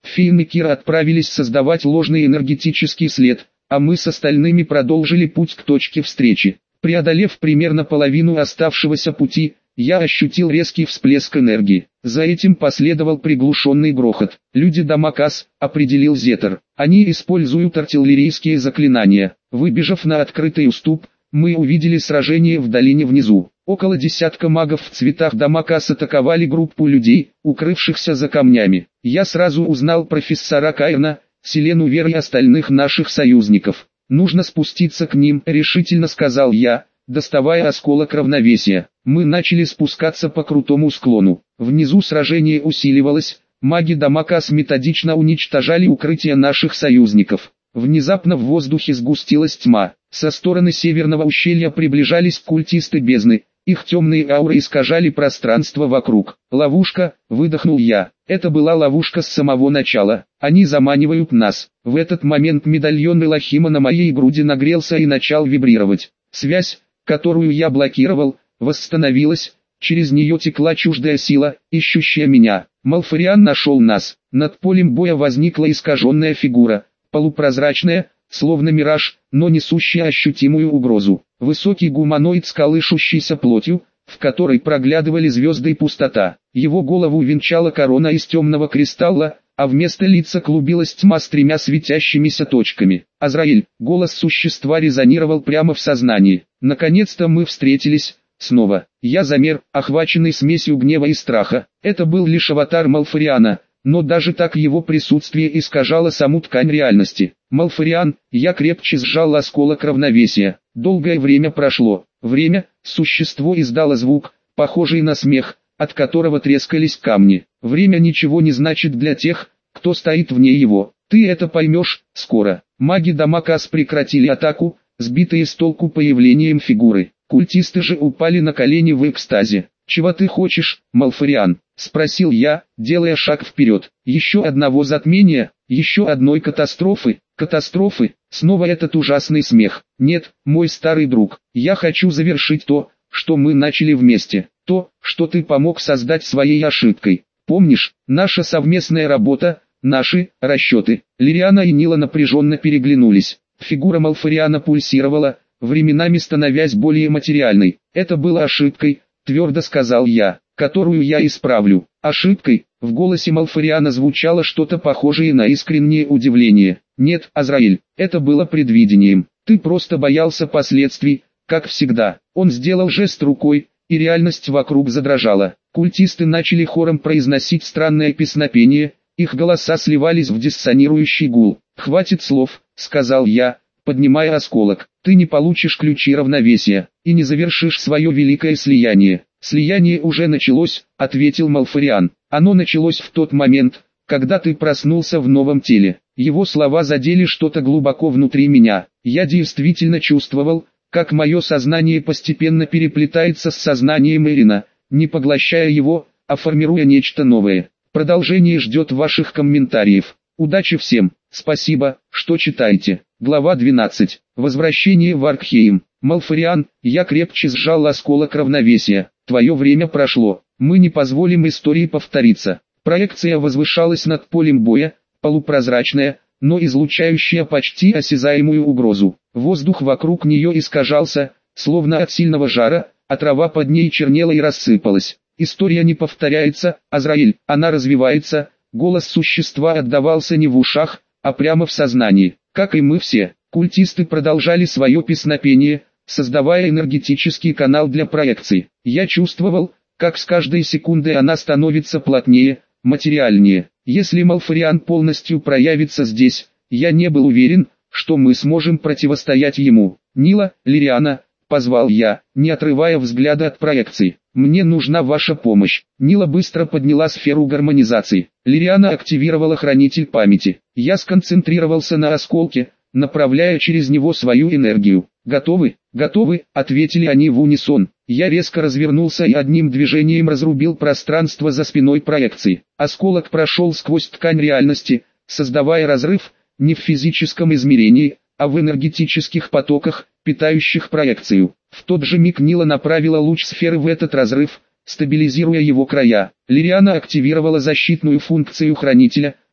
Фейн и Кира отправились создавать ложный энергетический след, а мы с остальными продолжили путь к точке встречи. Преодолев примерно половину оставшегося пути, я ощутил резкий всплеск энергии. За этим последовал приглушенный грохот. «Люди Дамакас», — определил Зетер. «Они используют артиллерийские заклинания». Выбежав на открытый уступ, мы увидели сражение в долине внизу. Около десятка магов в цветах Дамакас атаковали группу людей, укрывшихся за камнями. Я сразу узнал профессора Кайрна, Селену Вер и остальных наших союзников. «Нужно спуститься к ним», — решительно сказал я, доставая осколок равновесия. Мы начали спускаться по крутому склону. Внизу сражение усиливалось, маги Дамакас методично уничтожали укрытия наших союзников. Внезапно в воздухе сгустилась тьма. Со стороны северного ущелья приближались культисты бездны. Их темные ауры искажали пространство вокруг. «Ловушка», — выдохнул я. Это была ловушка с самого начала. Они заманивают нас. В этот момент медальон Элохима на моей груди нагрелся и начал вибрировать. Связь, которую я блокировал, восстановилась. Через нее текла чуждая сила, ищущая меня. Малфариан нашел нас. Над полем боя возникла искаженная фигура, полупрозрачная, словно мираж, но несущая ощутимую угрозу. Высокий гуманоид с колышущейся плотью, в которой проглядывали звезды и пустота. Его голову венчала корона из темного кристалла, а вместо лица клубилась тьма с тремя светящимися точками. «Азраиль», — голос существа резонировал прямо в сознании. Наконец-то мы встретились. Снова. Я замер, охваченный смесью гнева и страха. Это был лишь аватар Малфариана, но даже так его присутствие искажало саму ткань реальности. «Малфариан», я крепче сжал осколок равновесия. Долгое время прошло. Время, существо издало звук, похожий на смех, от которого трескались камни. Время ничего не значит для тех, кто стоит вне его. Ты это поймешь скоро. Маги Дамакас прекратили атаку, сбитые с толку появлением фигуры. Культисты же упали на колени в экстазе. «Чего ты хочешь, Малфариан?» — спросил я, делая шаг вперед. «Еще одного затмения, еще одной катастрофы, катастрофы, снова этот ужасный смех. Нет, мой старый друг, я хочу завершить то, что мы начали вместе, то, что ты помог создать своей ошибкой. Помнишь, наша совместная работа, наши расчеты?» Лириана и Нила напряженно переглянулись. Фигура Малфариана пульсировала, временами становясь более материальной. «Это было ошибкой», — твердо сказал я, — «которую я исправлю». «Ошибкой?» В голосе Малфариана звучало что-то похожее на искреннее удивление. «Нет, Азраиль, это было предвидением. Ты просто боялся последствий, как всегда». Он сделал жест рукой, и реальность вокруг задрожала. Культисты начали хором произносить странное песнопение, их голоса сливались в диссонирующий гул. «Хватит слов», — сказал я, поднимая осколок. «Ты не получишь ключи равновесия, и не завершишь свое великое слияние». «Слияние уже началось», — ответил Малфариан. «Оно началось в тот момент, когда ты проснулся в новом теле». Его слова задели что-то глубоко внутри меня. Я действительно чувствовал, как мое сознание постепенно переплетается с сознанием Эрина, не поглощая его, а формируя нечто новое. Продолжение ждет ваших комментариев. Удачи всем, спасибо, что читаете. Глава двенадцать. Возвращение в Аркхейм. Малфариан, я крепче сжал осколок равновесия. Твое время прошло. Мы не позволим истории повториться. Проекция возвышалась над полем боя, полупрозрачная, но излучающая почти осязаемую угрозу. Воздух вокруг нее искажался, словно от сильного жара, а трава под ней чернела и рассыпалась. История не повторяется, Азраиль, она развивается. Голос существа отдавался не в ушах, а прямо в сознании. Как и мы все, культисты продолжали свое песнопение, создавая энергетический канал для проекций. Я чувствовал, как с каждой секундой она становится плотнее, материальнее. Если Малфариан полностью проявится здесь, я не был уверен, что мы сможем противостоять ему. «Нила, Лириана», — позвал я, не отрывая взгляда от проекций. «Мне нужна ваша помощь». Нила быстро подняла сферу гармонизации. Лириана активировала хранитель памяти. Я сконцентрировался на осколке, направляя через него свою энергию. «Готовы? Готовы», — ответили они в унисон. Я резко развернулся и одним движением разрубил пространство за спиной проекции. Осколок прошел сквозь ткань реальности, создавая разрыв, не в физическом измерении, а в энергетических потоках, питающих проекцию. В тот же миг Нила направила луч сферы в этот разрыв, стабилизируя его края. Лириана активировала защитную функцию хранителя,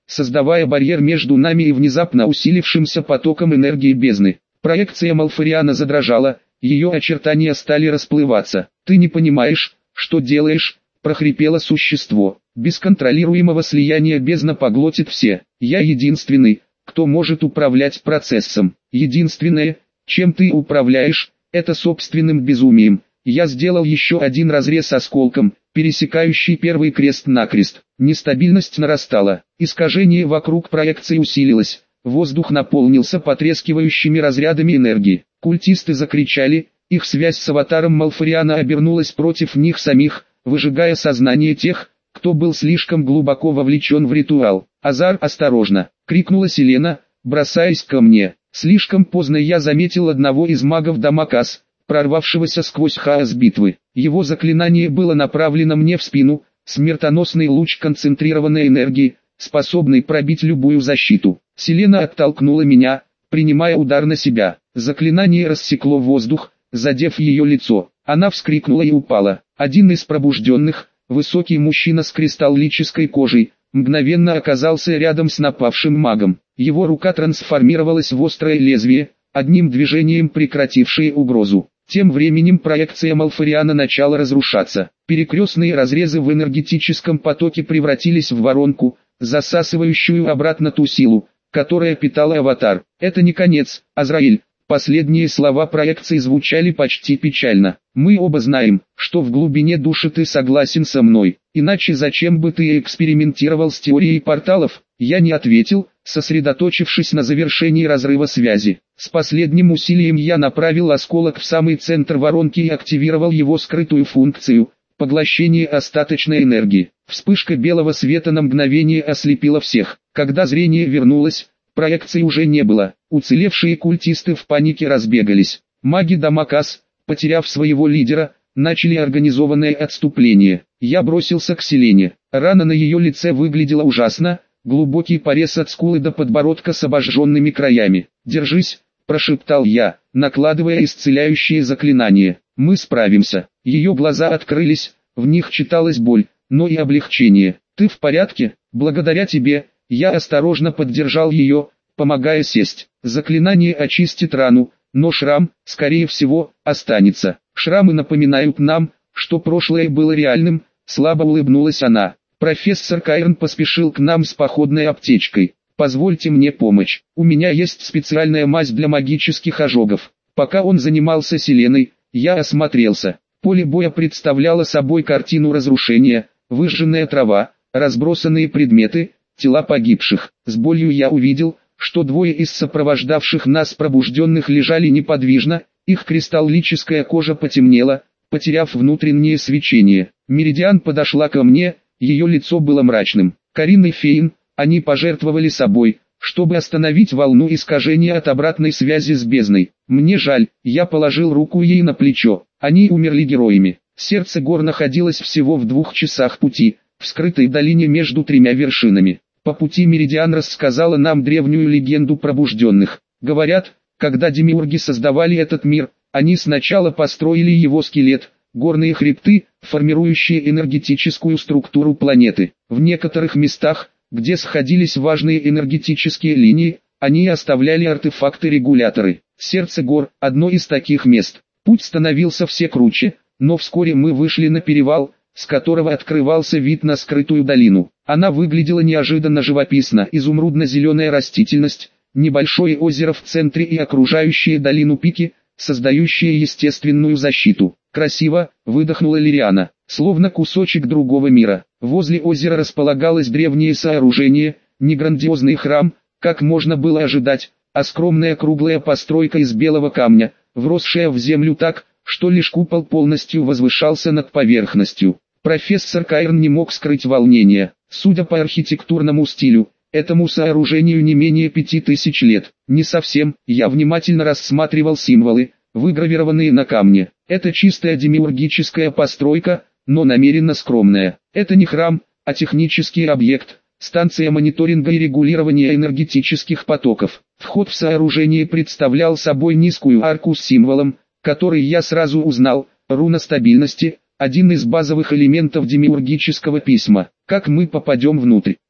создавая барьер между нами и внезапно усилившимся потоком энергии бездны. Проекция Малфариана задрожала, ее очертания стали расплываться. «Ты не понимаешь, что делаешь?» – прохрипело существо. «Без контролируемого слияния бездна поглотит все. Я единственный, кто может управлять процессом. Единственное, чем ты управляешь, это собственным безумием». Я сделал еще один разрез осколком, пересекающий первый крест-накрест. Нестабильность нарастала, искажение вокруг проекции усилилось, воздух наполнился потрескивающими разрядами энергии. Культисты закричали, их связь с аватаром Малфариана обернулась против них самих, выжигая сознание тех, кто был слишком глубоко вовлечен в ритуал. «Азар, осторожно!» — крикнула Селена, бросаясь ко мне. Слишком поздно я заметил одного из магов Дамакас, прорвавшегося сквозь хаос битвы. Его заклинание было направлено мне в спину, смертоносный луч концентрированной энергии, способный пробить любую защиту. Селена оттолкнула меня, принимая удар на себя. Заклинание рассекло воздух, задев ее лицо. Она вскрикнула и упала. Один из пробужденных, высокий мужчина с кристаллической кожей, мгновенно оказался рядом с напавшим магом. Его рука трансформировалась в острое лезвие, одним движением прекратившее угрозу. Тем временем проекция Малфариана начала разрушаться. Перекрестные разрезы в энергетическом потоке превратились в воронку, засасывающую обратно ту силу, которая питала аватар. «Это не конец, Азраиль». Последние слова проекции звучали почти печально. «Мы оба знаем, что в глубине души ты согласен со мной. Иначе зачем бы ты экспериментировал с теорией порталов?» Я не ответил, сосредоточившись на завершении разрыва связи. С последним усилием я направил осколок в самый центр воронки и активировал его скрытую функцию – поглощение остаточной энергии. Вспышка белого света на мгновение ослепила всех. Когда зрение вернулось, проекции уже не было. Уцелевшие культисты в панике разбегались. Маги Дамакас, потеряв своего лидера, начали организованное отступление. Я бросился к Селене. Рана на ее лице выглядела ужасно, глубокий порез от скулы до подбородка с обожженными краями. «Держись», – прошептал я, накладывая исцеляющее заклинание. «Мы справимся». Ее глаза открылись, в них читалась боль, но и облегчение. «Ты в порядке? Благодаря тебе». Я осторожно поддержал ее, помогая сесть. Заклинание очистит рану, но шрам, скорее всего, останется. Шрамы напоминают нам, что прошлое было реальным, слабо улыбнулась она. Профессор Кайрон поспешил к нам с походной аптечкой. «Позвольте мне помочь. У меня есть специальная мазь для магических ожогов». Пока он занимался Селеной, я осмотрелся. Поле боя представляло собой картину разрушения, выжженная трава, разбросанные предметы, тела погибших. С болью я увидел, что двое из сопровождавших нас пробужденных лежали неподвижно, их кристаллическая кожа потемнела, потеряв внутреннее свечение. Меридиан подошла ко мне, ее лицо было мрачным. «Карин и Фейн, они пожертвовали собой, чтобы остановить волну искажения от обратной связи с бездной. Мне жаль». Я положил руку ей на плечо. Они умерли героями. Сердце гор находилось всего в двух часах пути, в скрытой долине между тремя вершинами. По пути Меридиан рассказала нам древнюю легенду пробужденных. Говорят, когда демиурги создавали этот мир, они сначала построили его скелет, горные хребты, формирующие энергетическую структуру планеты. В некоторых местах, где сходились важные энергетические линии, они оставляли артефакты-регуляторы. Сердце гор – одно из таких мест. Путь становился все круче, но вскоре мы вышли на перевал, с которого открывался вид на скрытую долину. Она выглядела неожиданно живописно. Изумрудно-зеленая растительность, небольшое озеро в центре и окружающие долину пики, создающие естественную защиту. «Красиво», — выдохнула Лириана, словно кусочек другого мира. Возле озера располагалось древнее сооружение, не грандиозный храм, как можно было ожидать, а скромная круглая постройка из белого камня, вросшая в землю так, что лишь купол полностью возвышался над поверхностью. Профессор Кайрон не мог скрыть волнения. Судя по архитектурному стилю, этому сооружению не менее пяти тысяч лет. Не совсем. Я внимательно рассматривал символы, выгравированные на камне. Это чистая демиургическая постройка, но намеренно скромная. Это не храм, а технический объект, станция мониторинга и регулирования энергетических потоков. Вход в сооружение представлял собой низкую арку с символом, который я сразу узнал, руна стабильности, один из базовых элементов демиургического письма. «Как мы попадем внутрь?»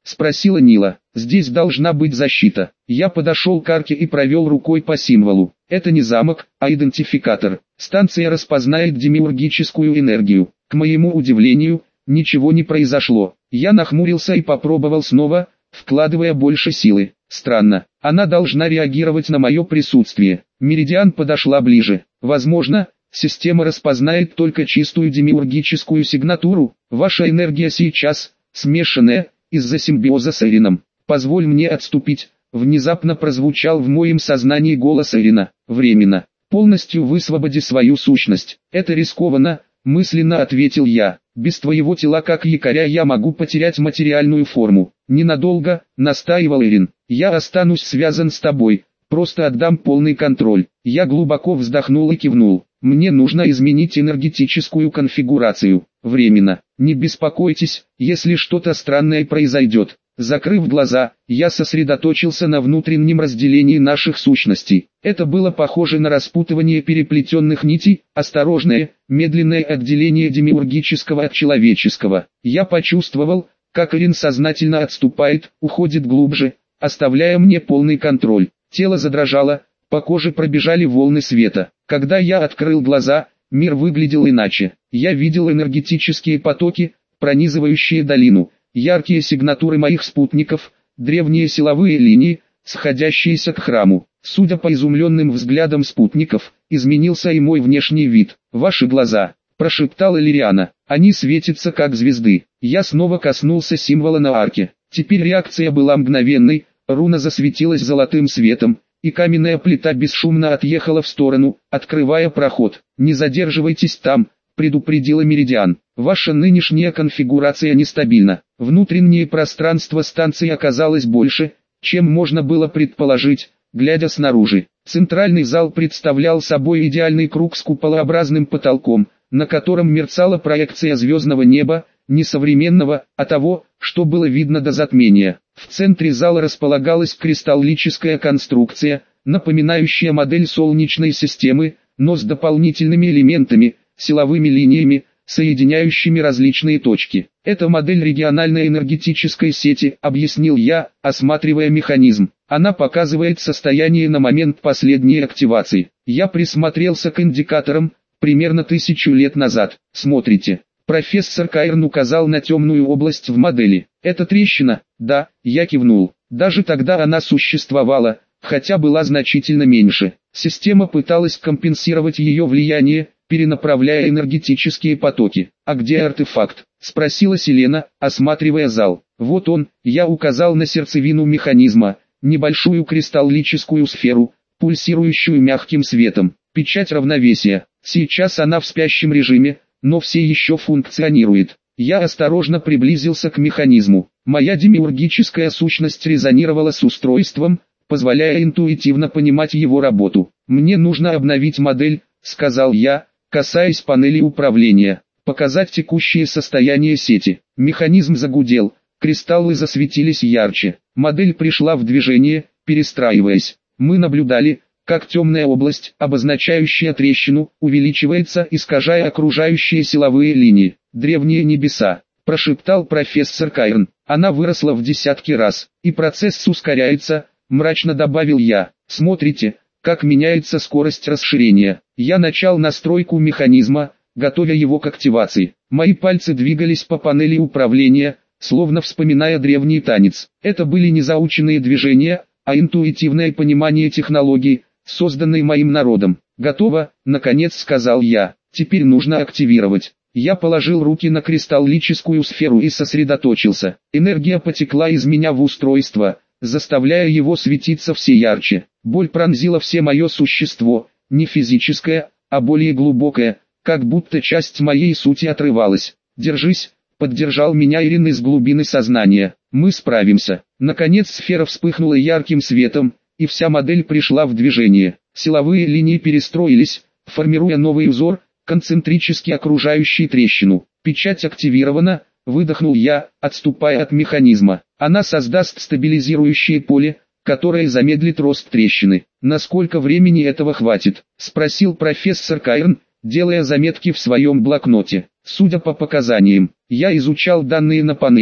спросила Нила. Здесь должна быть защита. Я подошел к арке и провел рукой по символу. Это не замок, а идентификатор. Станция распознает демиургическую энергию. К моему удивлению, ничего не произошло. Я нахмурился и попробовал снова, вкладывая больше силы. Странно, она должна реагировать на мое присутствие. Меридиан подошла ближе. Возможно, система распознает только чистую демиургическую сигнатуру. Ваша энергия сейчас смешанная из-за симбиоза с Эрином. Позволь мне отступить. Внезапно прозвучал в моем сознании голос Эрина. Временно. Полностью высвободи свою сущность. Это рискованно, мысленно ответил я. Без твоего тела как якоря я могу потерять материальную форму. Ненадолго, настаивал Эрин. Я останусь связан с тобой. Просто отдам полный контроль. Я глубоко вздохнул и кивнул. Мне нужно изменить энергетическую конфигурацию. Временно. Не беспокойтесь, если что-то странное произойдет. Закрыв глаза, я сосредоточился на внутреннем разделении наших сущностей. Это было похоже на распутывание переплетенных нитей, осторожное, медленное отделение демиургического от человеческого. Я почувствовал, как Эрин сознательно отступает, уходит глубже, оставляя мне полный контроль. Тело задрожало, по коже пробежали волны света. Когда я открыл глаза, мир выглядел иначе. Я видел энергетические потоки, пронизывающие долину. Яркие сигнатуры моих спутников, древние силовые линии, сходящиеся к храму. Судя по изумленным взглядам спутников, изменился и мой внешний вид. «Ваши глаза», – прошептала Лириана, – «они светятся как звезды». Я снова коснулся символа на арке. Теперь реакция была мгновенной, руна засветилась золотым светом, и каменная плита бесшумно отъехала в сторону, открывая проход. «Не задерживайтесь там», – предупредила Меридиан. «Ваша нынешняя конфигурация нестабильна. Внутреннее пространство станции оказалось больше, чем можно было предположить, глядя снаружи. Центральный зал представлял собой идеальный круг с куполообразным потолком, на котором мерцала проекция звездного неба, не современного, а того, что было видно до затмения. В центре зала располагалась кристаллическая конструкция, напоминающая модель Солнечной системы, но с дополнительными элементами, силовыми линиями, соединяющими различные точки. «Это модель региональной энергетической сети», — объяснил я, осматривая механизм. «Она показывает состояние на момент последней активации. Я присмотрелся к индикаторам, примерно тысячу лет назад. Смотрите». Профессор Кайрн указал на темную область в модели. «Это трещина?» «Да», — я кивнул. «Даже тогда она существовала, хотя была значительно меньше. Система пыталась компенсировать ее влияние, перенаправляя энергетические потоки. «А где артефакт?» – спросила Селена, осматривая зал. «Вот он», – я указал на сердцевину механизма, небольшую кристаллическую сферу, пульсирующую мягким светом. Печать равновесия. Сейчас она в спящем режиме, но все еще функционирует. Я осторожно приблизился к механизму. Моя демиургическая сущность резонировала с устройством, позволяя интуитивно понимать его работу. «Мне нужно обновить модель», – сказал я, касаясь панели управления, показать текущее состояние сети. Механизм загудел, кристаллы засветились ярче. Модель пришла в движение, перестраиваясь. Мы наблюдали, как темная область, обозначающая трещину, увеличивается, искажая окружающие силовые линии. «Древние небеса», – прошептал профессор Кайрн. «Она выросла в десятки раз, и процесс ускоряется», – мрачно добавил я. «Смотрите, как меняется скорость расширения». Я начал настройку механизма, готовя его к активации. Мои пальцы двигались по панели управления, словно вспоминая древний танец. Это были не заученные движения, а интуитивное понимание технологий, созданной моим народом. «Готово», — наконец сказал я. «Теперь нужно активировать». Я положил руки на кристаллическую сферу и сосредоточился. Энергия потекла из меня в устройство, заставляя его светиться все ярче. Боль пронзила все мое существо, не физическое, а более глубокое, как будто часть моей сути отрывалась. «Держись», — поддержал меня Ирин из глубины сознания. «Мы справимся». Наконец сфера вспыхнула ярким светом, и вся модель пришла в движение. Силовые линии перестроились, формируя новый узор, концентрически окружающий трещину. «Печать активирована», — выдохнул я, отступая от механизма. «Она создаст стабилизирующее поле, которое замедлит рост трещины». «Насколько времени этого хватит?» — спросил профессор Кайрн, делая заметки в своем блокноте. Судя по показаниям, я изучал данные на панели,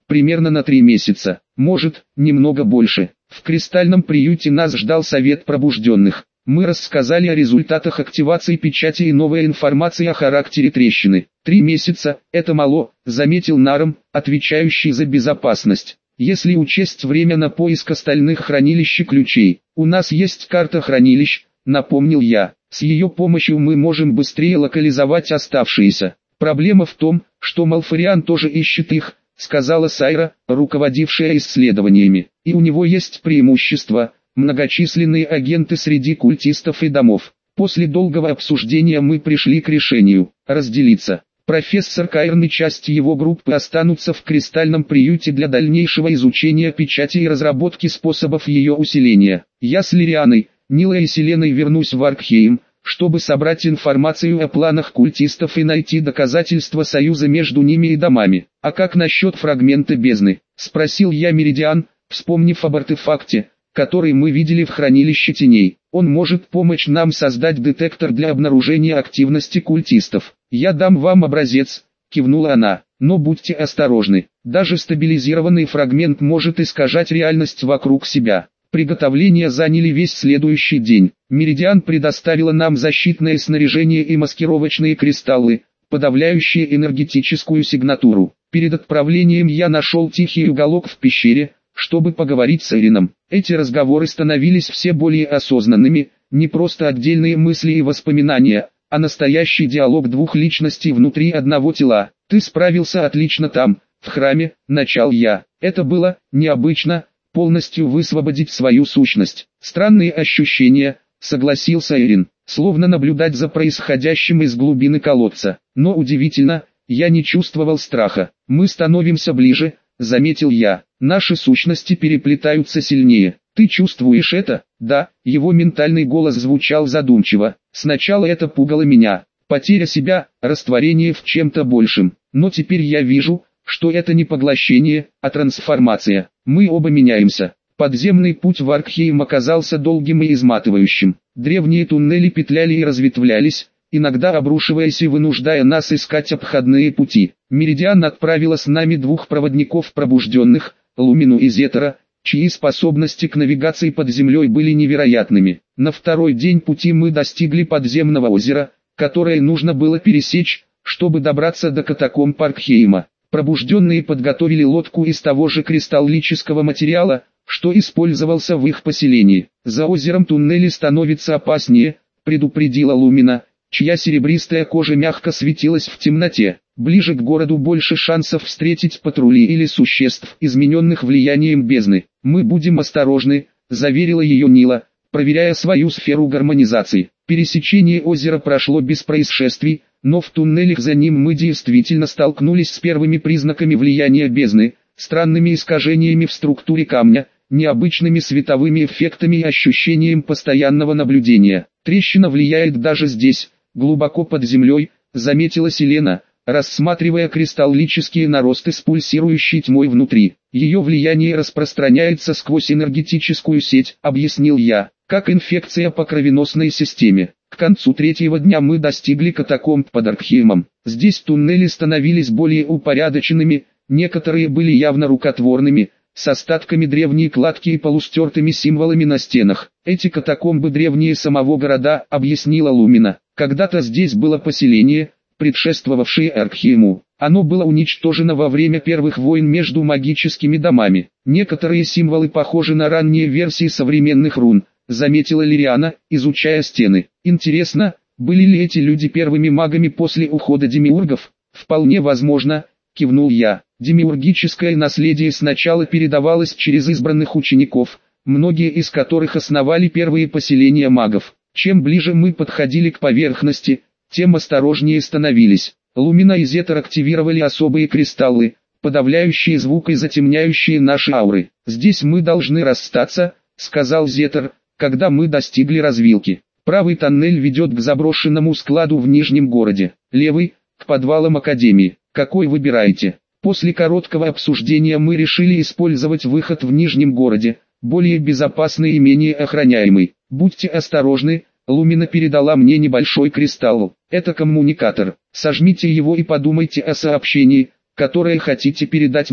примерно на три месяца, может, немного больше. В кристальном приюте нас ждал совет пробужденных. Мы рассказали о результатах активации печати и новой информации о характере трещины. Три месяца – это мало, заметил Нарам, отвечающий за безопасность. Если учесть время на поиск остальных хранилищ и ключей. У нас есть карта хранилищ, напомнил я. С ее помощью мы можем быстрее локализовать оставшиеся. Проблема в том, что Малфариан тоже ищет их, сказала Сайра, руководившая исследованиями. И у него есть преимущество – многочисленные агенты среди культистов и домов. После долгого обсуждения мы пришли к решению – разделиться. Профессор Кайрн и часть его группы останутся в кристальном приюте для дальнейшего изучения печати и разработки способов ее усиления. Я с Лирианой, Нилой и Селеной вернусь в Аркхейм, чтобы собрать информацию о планах культистов и найти доказательства союза между ними и домами. «А как насчет фрагмента бездны?» – спросил я Меридиан, вспомнив об артефакте, который мы видели в хранилище теней. «Он может помочь нам создать детектор для обнаружения активности культистов. Я дам вам образец», – кивнула она, – «но будьте осторожны. Даже стабилизированный фрагмент может искажать реальность вокруг себя». Приготовления заняли весь следующий день. Меридиан предоставила нам защитное снаряжение и маскировочные кристаллы, подавляющие энергетическую сигнатуру. Перед отправлением я нашел тихий уголок в пещере, чтобы поговорить с Эрином. Эти разговоры становились все более осознанными, не просто отдельные мысли и воспоминания, а настоящий диалог двух личностей внутри одного тела. «Ты справился отлично там, в храме», — начал я. «Это было необычно, полностью высвободить свою сущность. Странные ощущения», — согласился Эрин, словно наблюдать за происходящим из глубины колодца. «Но удивительно, я не чувствовал страха. Мы становимся ближе», — заметил я. «Наши сущности переплетаются сильнее. Ты чувствуешь это?» «Да», — его ментальный голос звучал задумчиво. «Сначала это пугало меня. Потеря себя, растворение в чем-то большем. Но теперь я вижу, что это не поглощение, а трансформация. Мы оба меняемся». Подземный путь в Аркхейм оказался долгим и изматывающим. Древние туннели петляли и разветвлялись, иногда обрушиваясь и вынуждая нас искать обходные пути. Меридиан отправила с нами двух проводников пробужденных, Лумину и Зетера, чьи способности к навигации под землей были невероятными. На второй день пути мы достигли подземного озера, которое нужно было пересечь, чтобы добраться до катакомб Аркхейма. Пробужденные подготовили лодку из того же кристаллического материала, что использовался в их поселении. «За озером туннели становятся опаснее», — предупредила Лумина, чья серебристая кожа мягко светилась в темноте. «Ближе к городу больше шансов встретить патрули или существ, измененных влиянием бездны. Мы будем осторожны», — заверила ее Нила, проверяя свою сферу гармонизации. Пересечение озера прошло без происшествий, но в туннелях за ним мы действительно столкнулись с первыми признаками влияния бездны, странными искажениями в структуре камня, необычными световыми эффектами и ощущением постоянного наблюдения. «Трещина влияет даже здесь, глубоко под землей», — заметила Селена, рассматривая кристаллические наросты с пульсирующей тьмой внутри. «Ее влияние распространяется сквозь энергетическую сеть», — объяснил я, — «как инфекция по кровеносной системе». К концу третьего дня мы достигли катакомб под Аркхеймом. Здесь туннели становились более упорядоченными, некоторые были явно рукотворными, с остатками древней кладки и полустертыми символами на стенах. «Эти катакомбы древнее самого города», — объяснила Лумина. «Когда-то здесь было поселение, предшествовавшее Аркхейму. Оно было уничтожено во время первых войн между магическими домами. Некоторые символы похожи на ранние версии современных рун», — заметила Лириана, изучая стены. «Интересно, были ли эти люди первыми магами после ухода демиургов?» «Вполне возможно», — кивнул я. «Демиургическое наследие сначала передавалось через избранных учеников, многие из которых основали первые поселения магов. Чем ближе мы подходили к поверхности, тем осторожнее становились. Лумина и Зетер активировали особые кристаллы, подавляющие звук и затемняющие наши ауры. «Здесь мы должны расстаться», — сказал Зетер, когда мы достигли развилки. «Правый тоннель ведет к заброшенному складу в Нижнем городе, левый — к подвалам Академии. Какой выбираете?» После короткого обсуждения мы решили использовать выход в Нижнем городе, более безопасный и менее охраняемый. «Будьте осторожны», — Лумина передала мне небольшой кристалл. «Это коммуникатор. Сожмите его и подумайте о сообщении, которое хотите передать нам».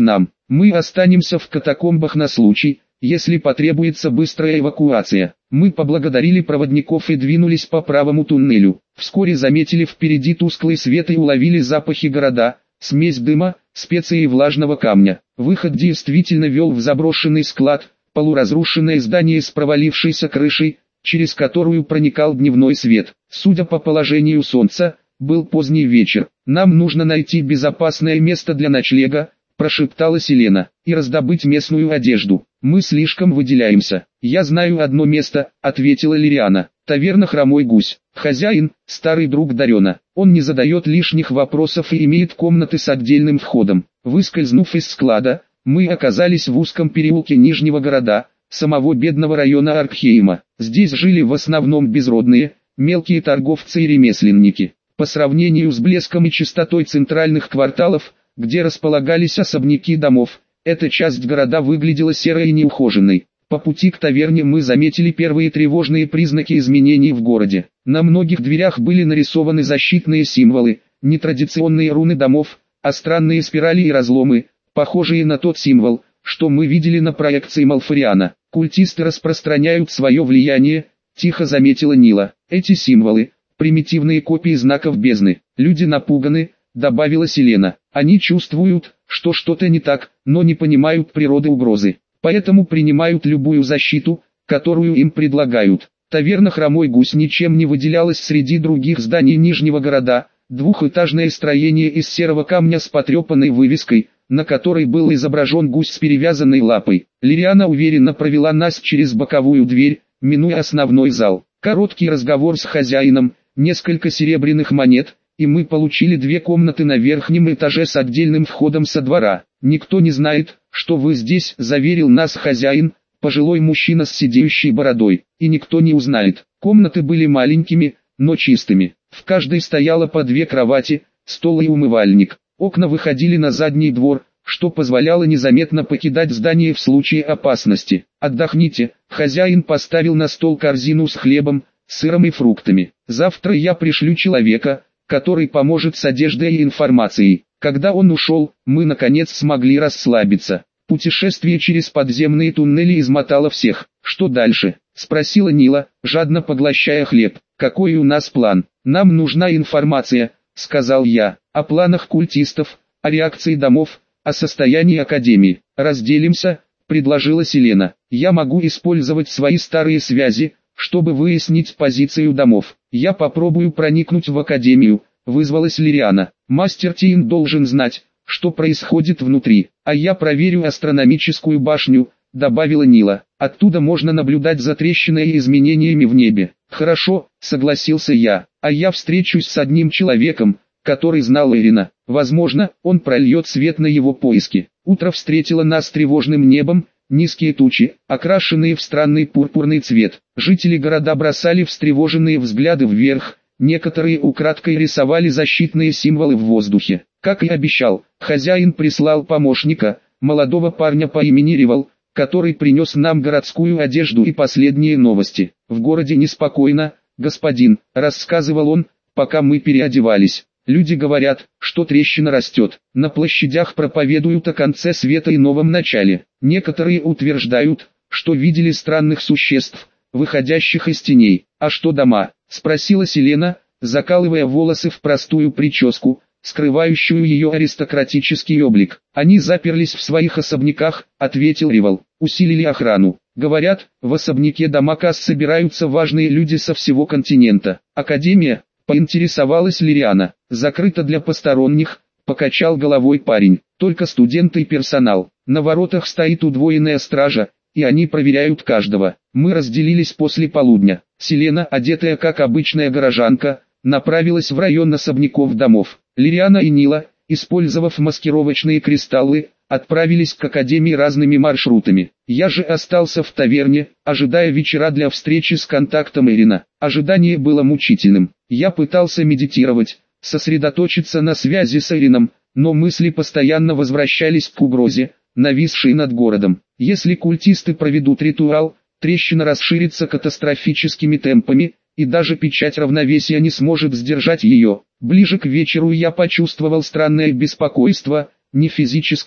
Мы останемся в катакомбах на случай, если потребуется быстрая эвакуация. Мы поблагодарили проводников и двинулись по правому туннелю. Вскоре заметили впереди тусклый свет и уловили запахи города, смесь дыма, специй и влажного камня. Выход действительно вел в заброшенный склад, полуразрушенное здание с провалившейся крышей, через которую проникал дневной свет. Судя по положению солнца, был поздний вечер. «Нам нужно найти безопасное место для ночлега», – прошептала Селена, – «и раздобыть местную одежду. Мы слишком выделяемся». «Я знаю одно место», – ответила Лириана. «Таверна «Хромой гусь». Хозяин – старый друг Дарена. Он не задает лишних вопросов и имеет комнаты с отдельным входом». Выскользнув из склада, мы оказались в узком переулке Нижнего города, самого бедного района Аркхейма. Здесь жили в основном безродные, мелкие торговцы и ремесленники. По сравнению с блеском и чистотой центральных кварталов, где располагались особняки домов, эта часть города выглядела серой и неухоженной. По пути к таверне мы заметили первые тревожные признаки изменений в городе. На многих дверях были нарисованы защитные символы, нетрадиционные руны домов, а странные спирали и разломы, похожие на тот символ, что мы видели на проекции Малфариана. «Культисты распространяют свое влияние», – тихо заметила Нила. «Эти символы – примитивные копии знаков бездны. Люди напуганы», – добавила Селена. «Они чувствуют, что что-то не так, но не понимают природы угрозы. Поэтому принимают любую защиту, которую им предлагают». Таверна «Хромой гусь» ничем не выделялась среди других зданий Нижнего города. Двухэтажное строение из серого камня с потрепанной вывеской, на которой был изображен гусь с перевязанной лапой. Лириана уверенно провела нас через боковую дверь, минуя основной зал. Короткий разговор с хозяином, несколько серебряных монет, и мы получили две комнаты на верхнем этаже с отдельным входом со двора. «Никто не знает, что вы здесь», – заверил нас хозяин, пожилой мужчина с сидеющей бородой. «И никто не узнает». Комнаты были маленькими, но чистыми. В каждой стояло по две кровати, стол и умывальник. Окна выходили на задний двор, что позволяло незаметно покидать здание в случае опасности. «Отдохните», – хозяин поставил на стол корзину с хлебом, сыром и фруктами. «Завтра я пришлю человека, который поможет с одеждой и информацией». Когда он ушел, мы наконец смогли расслабиться. Путешествие через подземные туннели измотало всех. «Что дальше?» – спросила Нила, жадно поглощая хлеб. «Какой у нас план?» «Нам нужна информация», – сказал я, – «о планах культистов, о реакции домов, о состоянии Академии». «Разделимся», – предложила Селена. «Я могу использовать свои старые связи, чтобы выяснить позицию домов. Я попробую проникнуть в Академию», – вызвалась Лириана. «Мастер Тиин должен знать, что происходит внутри, а я проверю астрономическую башню», – добавила Нила. «Оттуда можно наблюдать за трещиной и изменениями в небе». «Хорошо», – согласился я, – «а я встречусь с одним человеком, который знал Эрина. Возможно, он прольет свет на его поиски». Утро встретило нас тревожным небом, низкие тучи, окрашенные в странный пурпурный цвет. Жители города бросали встревоженные взгляды вверх, некоторые украдкой рисовали защитные символы в воздухе. Как и обещал, хозяин прислал помощника, молодого парня по имени Ривал, который принес нам городскую одежду и последние новости. «В городе неспокойно, господин», – рассказывал он, пока мы переодевались. «Люди говорят, что трещина растет. На площадях проповедуют о конце света и новом начале. Некоторые утверждают, что видели странных существ, выходящих из теней». «А что дома?» – спросила Селена, закалывая волосы в простую прическу, скрывающую ее аристократический облик. «Они заперлись в своих особняках», – ответил Ривал. «Усилили охрану. Говорят, в особняке Дамакас собираются важные люди со всего континента». «Академия?» – поинтересовалась Лириана. «Закрыто для посторонних», – покачал головой парень. «Только студенты и персонал. На воротах стоит удвоенная стража, и они проверяют каждого». Мы разделились после полудня. Селена, одетая как обычная горожанка, направилась в район особняков домов. Лириана и Нила, использовав маскировочные кристаллы, отправились к Академии разными маршрутами. Я же остался в таверне, ожидая вечера для встречи с контактом Эрина. Ожидание было мучительным. Я пытался медитировать, сосредоточиться на связи с Эрином, но мысли постоянно возвращались к угрозе, нависшей над городом. Если культисты проведут ритуал, трещина расширится катастрофическими темпами, и даже печать равновесия не сможет сдержать ее. Ближе к вечеру я почувствовал странное беспокойство, не физическое,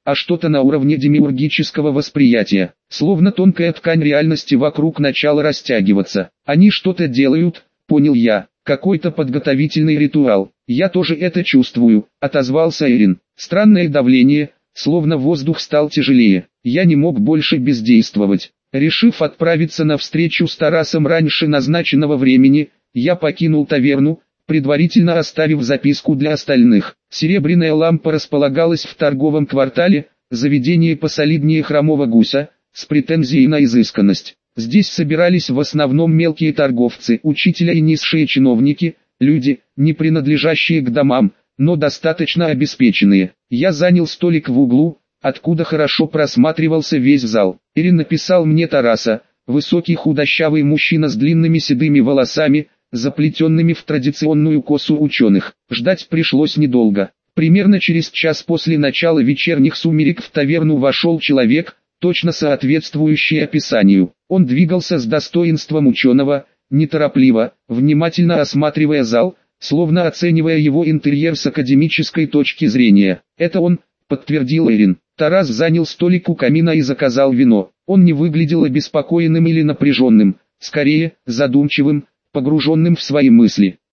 а что-то на уровне демиургического восприятия, словно тонкая ткань реальности вокруг начала растягиваться. Они что-то делают, понял я, какой-то подготовительный ритуал. Я тоже это чувствую, отозвался Эрин. Странное давление, словно воздух стал тяжелее. Я не мог больше бездействовать. Решив отправиться на встречу с Тарасом раньше назначенного времени, я покинул таверну, предварительно оставив записку для остальных. Серебряная лампа располагалась в торговом квартале, заведение посолиднее Хромого Гуся, с претензией на изысканность. Здесь собирались в основном мелкие торговцы, учителя и низшие чиновники, люди, не принадлежащие к домам, но достаточно обеспеченные. Я занял столик в углу, откуда хорошо просматривался весь зал. Эрин написал мне Тараса, высокий худощавый мужчина с длинными седыми волосами, заплетенными в традиционную косу ученых. Ждать пришлось недолго. Примерно через час после начала вечерних сумерек в таверну вошел человек, точно соответствующий описанию. Он двигался с достоинством ученого, неторопливо, внимательно осматривая зал, словно оценивая его интерьер с академической точки зрения. «Это он», — подтвердил Эрин. Тарас занял столик у камина и заказал вино. Он не выглядел обеспокоенным или напряженным, скорее, задумчивым, погруженным в свои мысли.